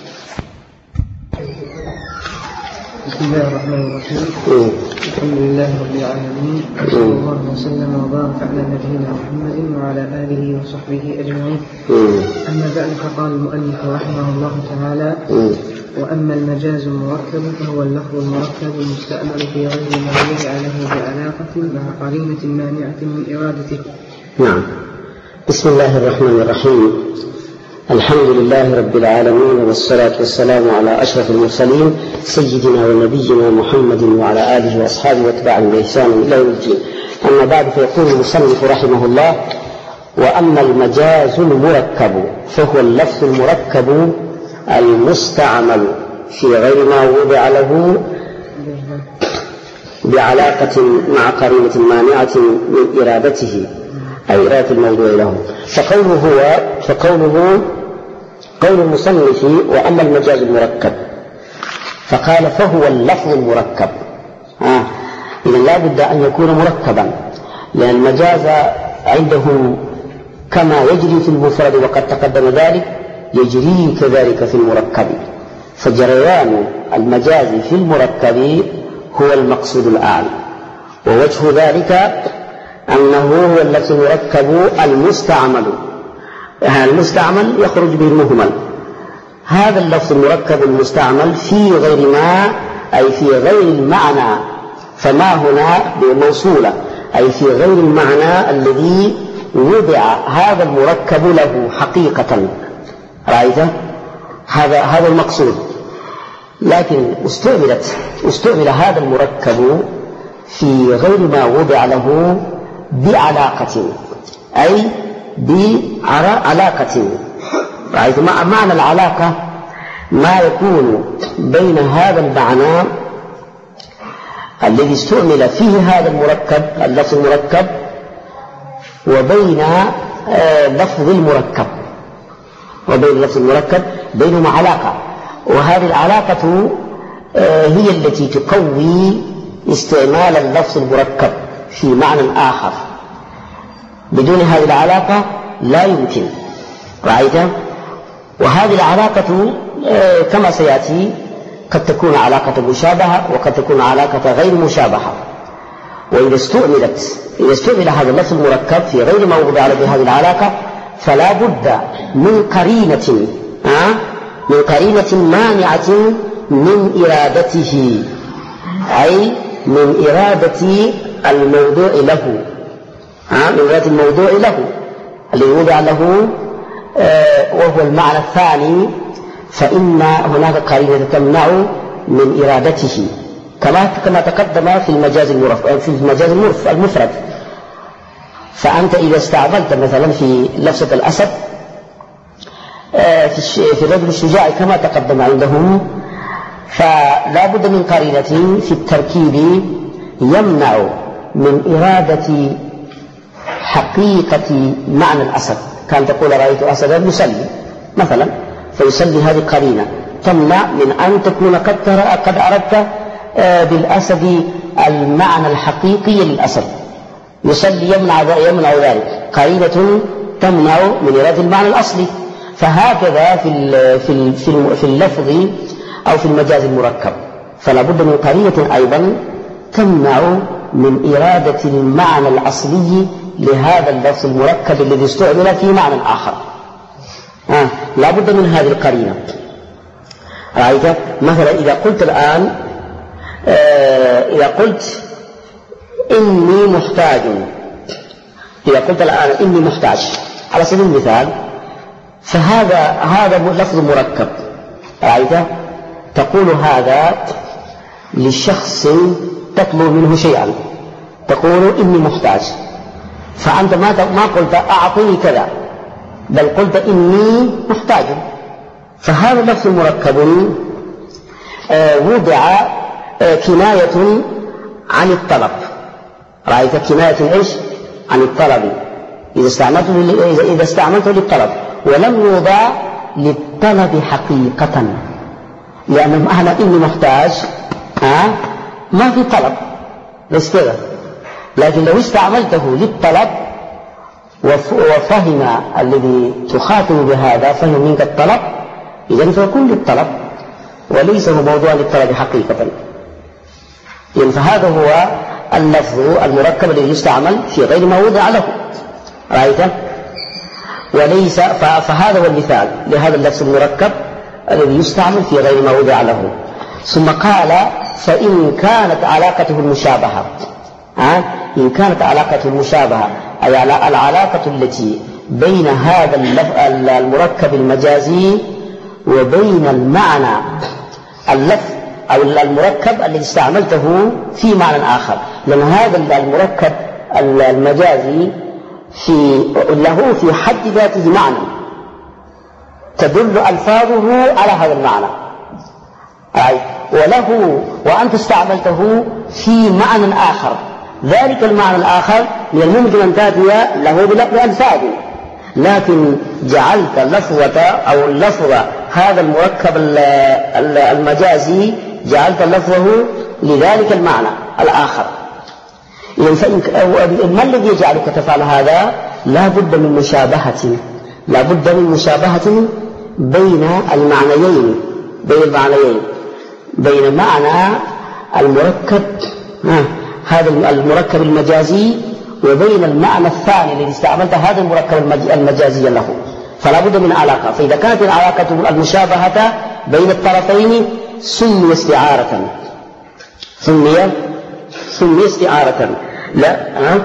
بسم الله الرحمن الرحيم. الحمد لله رب العالمين، وصلى الله وسلم وبارك على نبينا محمد وعلى آله وصحبه أجمعين. أما بعد، فقال المؤلف رحمه الله تعالى: وأما المجاز المركب فهو اللفظ المركب المستعمل في غير ما وضع له بعلاقة مع قرينة مانعة من إرادته. نعم. بسم الله الرحمن الرحيم. الحمد لله رب العالمين، والصلاة والسلام على أشرف المرسلين سيدنا ونبينا محمد وعلى آله وأصحابه واتباعه بإحسان إلى يوم الدين. أما بعد، فيقول المصنف رحمه الله: وأما المجاز المركب فهو اللفظ المركب المستعمل في غير ما وضع له بعلاقة مع قرينة مانعة من إرادته أي إرادة الموضوع له. فقوله هو فقوله قول المصنف: وأما المجاز المركب، فقال فهو اللفظ المركب. آه. إذا لا بد أن يكون مركبا، لأن المجاز عندهم كما يجري في المفرد وقد تقدم ذلك يجري كذلك في المركب، فجريان المجاز في المركب هو المقصود الأعلى. ووجه ذلك أنه هو اللفظ المركب المستعمل، المستعمل يخرج به المهمل. هذا اللفظ المركب المستعمل في غير ما أي في غير المعنى، فما هنا بموصولة أي في غير المعنى الذي وضع هذا المركب له حقيقة. رأيته؟ هذا هذا المقصود. لكن استعملت استعمل هذا المركب في غير ما وضع له بعلاقة، أي بعلاقة. رأيت؟ معنى العلاقة ما يكون بين هذا المعنى الذي استعمل فيه هذا المركب اللفظ المركب وبين لفظ المركب وبين لفظ المركب بينهما علاقة، وهذه العلاقة هي التي تقوي استعمال اللفظ المركب في معنى آخر. بدون هذه العلاقة لا يمكن. رأيت؟ وهذه العلاقة كما سيأتي قد تكون علاقة مشابهة وقد تكون علاقة غير مشابهة. وإذا استعملت إذا استعمل هذا اللفظ المركب في غير ما وضع له بهذه العلاقة فلا بد من قرينة آه من قرينة مانعة من إرادته، أي من إرادة الموضوع له آه من إرادة الموضوع له الذي وضع له آه وهو المعنى الثاني. فإن هناك قرينة تمنع من إرادته كما كما تقدم في المجاز المرف في المجاز المفرد. فأنت إذا استعملت مثلا في لفظة الأسد في الرجل الشجاع كما تقدم عندهم، فلا بد من قرينة في التركيب يمنع من إرادة حقيقة معنى الأسد. كان تقول رأيت أسدا يصلي مثلا، فيصلي هذه قرينة تمنع من أن تكون قد قد أردت بالأسد المعنى الحقيقي للأسد. يصلي يمنع يمنع ذلك، قرينة تمنع من إرادة المعنى الأصلي. فهكذا في في في اللفظ أو في المجاز المركب، فلا بد من قرينة أيضا تمنع من إرادة المعنى الأصلي لهذا اللفظ المركب الذي استعمل في معنى آخر. آه. لا بد من هذه القرينة. رأيت؟ مثلا إذا قلت الآن آه إذا قلت إني محتاج إذا قلت الآن إني محتاج على سبيل المثال، فهذا هذا لفظ مركب. رأيت؟ تقول هذا لشخص تطلب منه شيئا، تقول إني محتاج، فأنت ما ما قلت أعطني كذا، بل قلت إني محتاج. فهذا اللفظ المركب آه وضع آه كناية عن الطلب. رأيت؟ كناية إيش؟ عن الطلب. إذا استعملته إذا استعملته للطلب، ولم يوضع للطلب حقيقة، لأن معنى إني محتاج آه ما في طلب، بس كذا. لكن لو استعملته للطلب وفهم الذي تخاطب بهذا فهم منك الطلب، إذن فيكون للطلب وليس هو موضوع للطلب حقيقة. يعني فهذا هو اللفظ المركب الذي يستعمل في غير ما وضع له. رأيت؟ وليس فهذا هو المثال لهذا اللفظ المركب الذي يستعمل في غير ما وضع له. ثم قال: فإن كانت علاقته المشابهة، آه؟ إن كانت علاقته المشابهة أي العلاقة التي بين هذا المركب المجازي وبين المعنى اللفظ أو المركب الذي استعملته في معنى آخر، لأن هذا المركب المجازي في له في حد ذاته معنى تدل ألفاظه على هذا المعنى، أي وله وأنت استعملته في معنى آخر، ذلك المعنى الآخر من الممكن أن تأتي له بألفاظ، لكن جعلت لفظة أو اللفظ هذا المركب المجازي جعلت لفظه لذلك المعنى الآخر. ما الذي يجعلك تفعل هذا؟ لا بد من مشابهة لا بد من مشابهة بين المعنيين بين المعنيين بين معنى المركب هذا المركب المجازي وبين المعنى الثاني الذي استعملت هذا المركب المجازي له، فلا بد من علاقة. فإذا كانت العلاقة المشابهة بين الطرفين سمي استعارة سمي سمي استعارة لا أه؟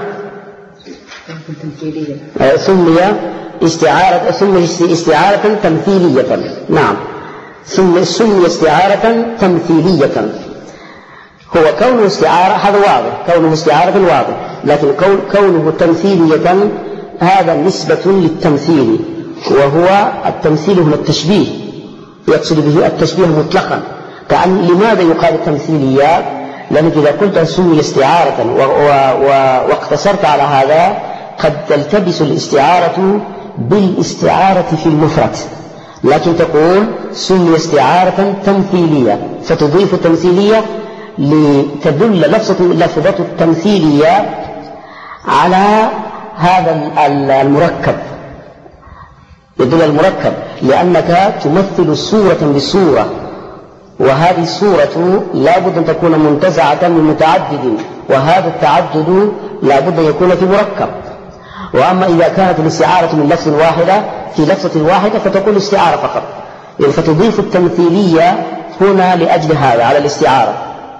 سمي استعارة سمي استعارة تمثيلية. نعم، سمي سمي استعارة تمثيلية. هو كونه استعارة هذا واضح، كونه استعارة واضح، لكن كونه تمثيلية هذا نسبة للتمثيل، وهو التمثيل هو التشبيه، يقصد به التشبيه مطلقا. كأن لماذا يقال تمثيلية؟ لأنك إذا قلت سمي استعارة واقتصرت على هذا قد تلتبس الاستعارة بالاستعارة في المفرد، لكن تقول سمي استعارة تمثيلية فتضيف التمثيلية لتدل لفظة التمثيلية على هذا المركب، يدل المركب لأنك تمثل صورة بصورة، وهذه الصورة لا بد أن تكون منتزعة من متعدد، وهذا التعدد لا بد أن يكون في مركب. وأما إذا كانت الاستعارة من لفظ واحدة في لفظة واحدة فتقول استعارة فقط، يعني فتضيف التمثيلية هنا لأجل هذا على الاستعارة.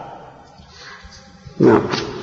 نعم،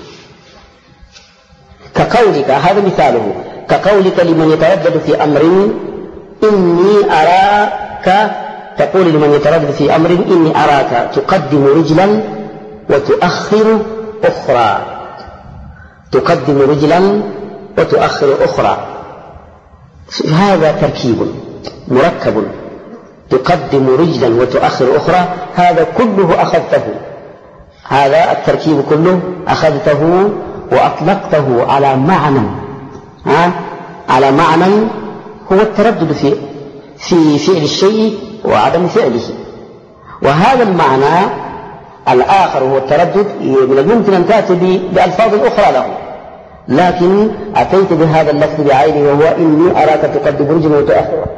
كقولك هذا مثاله، كقولك لمن يتردد في أمر إني أراك، تقول لمن يتردد في أمر إني أراك تقدم رجلا وتؤخر أخرى، تقدم رجلا وتؤخر أخرى، هذا تركيب مركب، تقدم رجلا وتؤخر أخرى، هذا كله أخذته، هذا التركيب كله أخذته وأطلقته على معنى ها؟ على معنى هو التردد في في فعل الشيء وعدم فعله، وهذا المعنى الآخر هو التردد من الممكن أن تأتي بألفاظ أخرى له، لكن أتيت بهذا اللفظ بعينه وهو إني أراك تقدم رجلا وتؤخر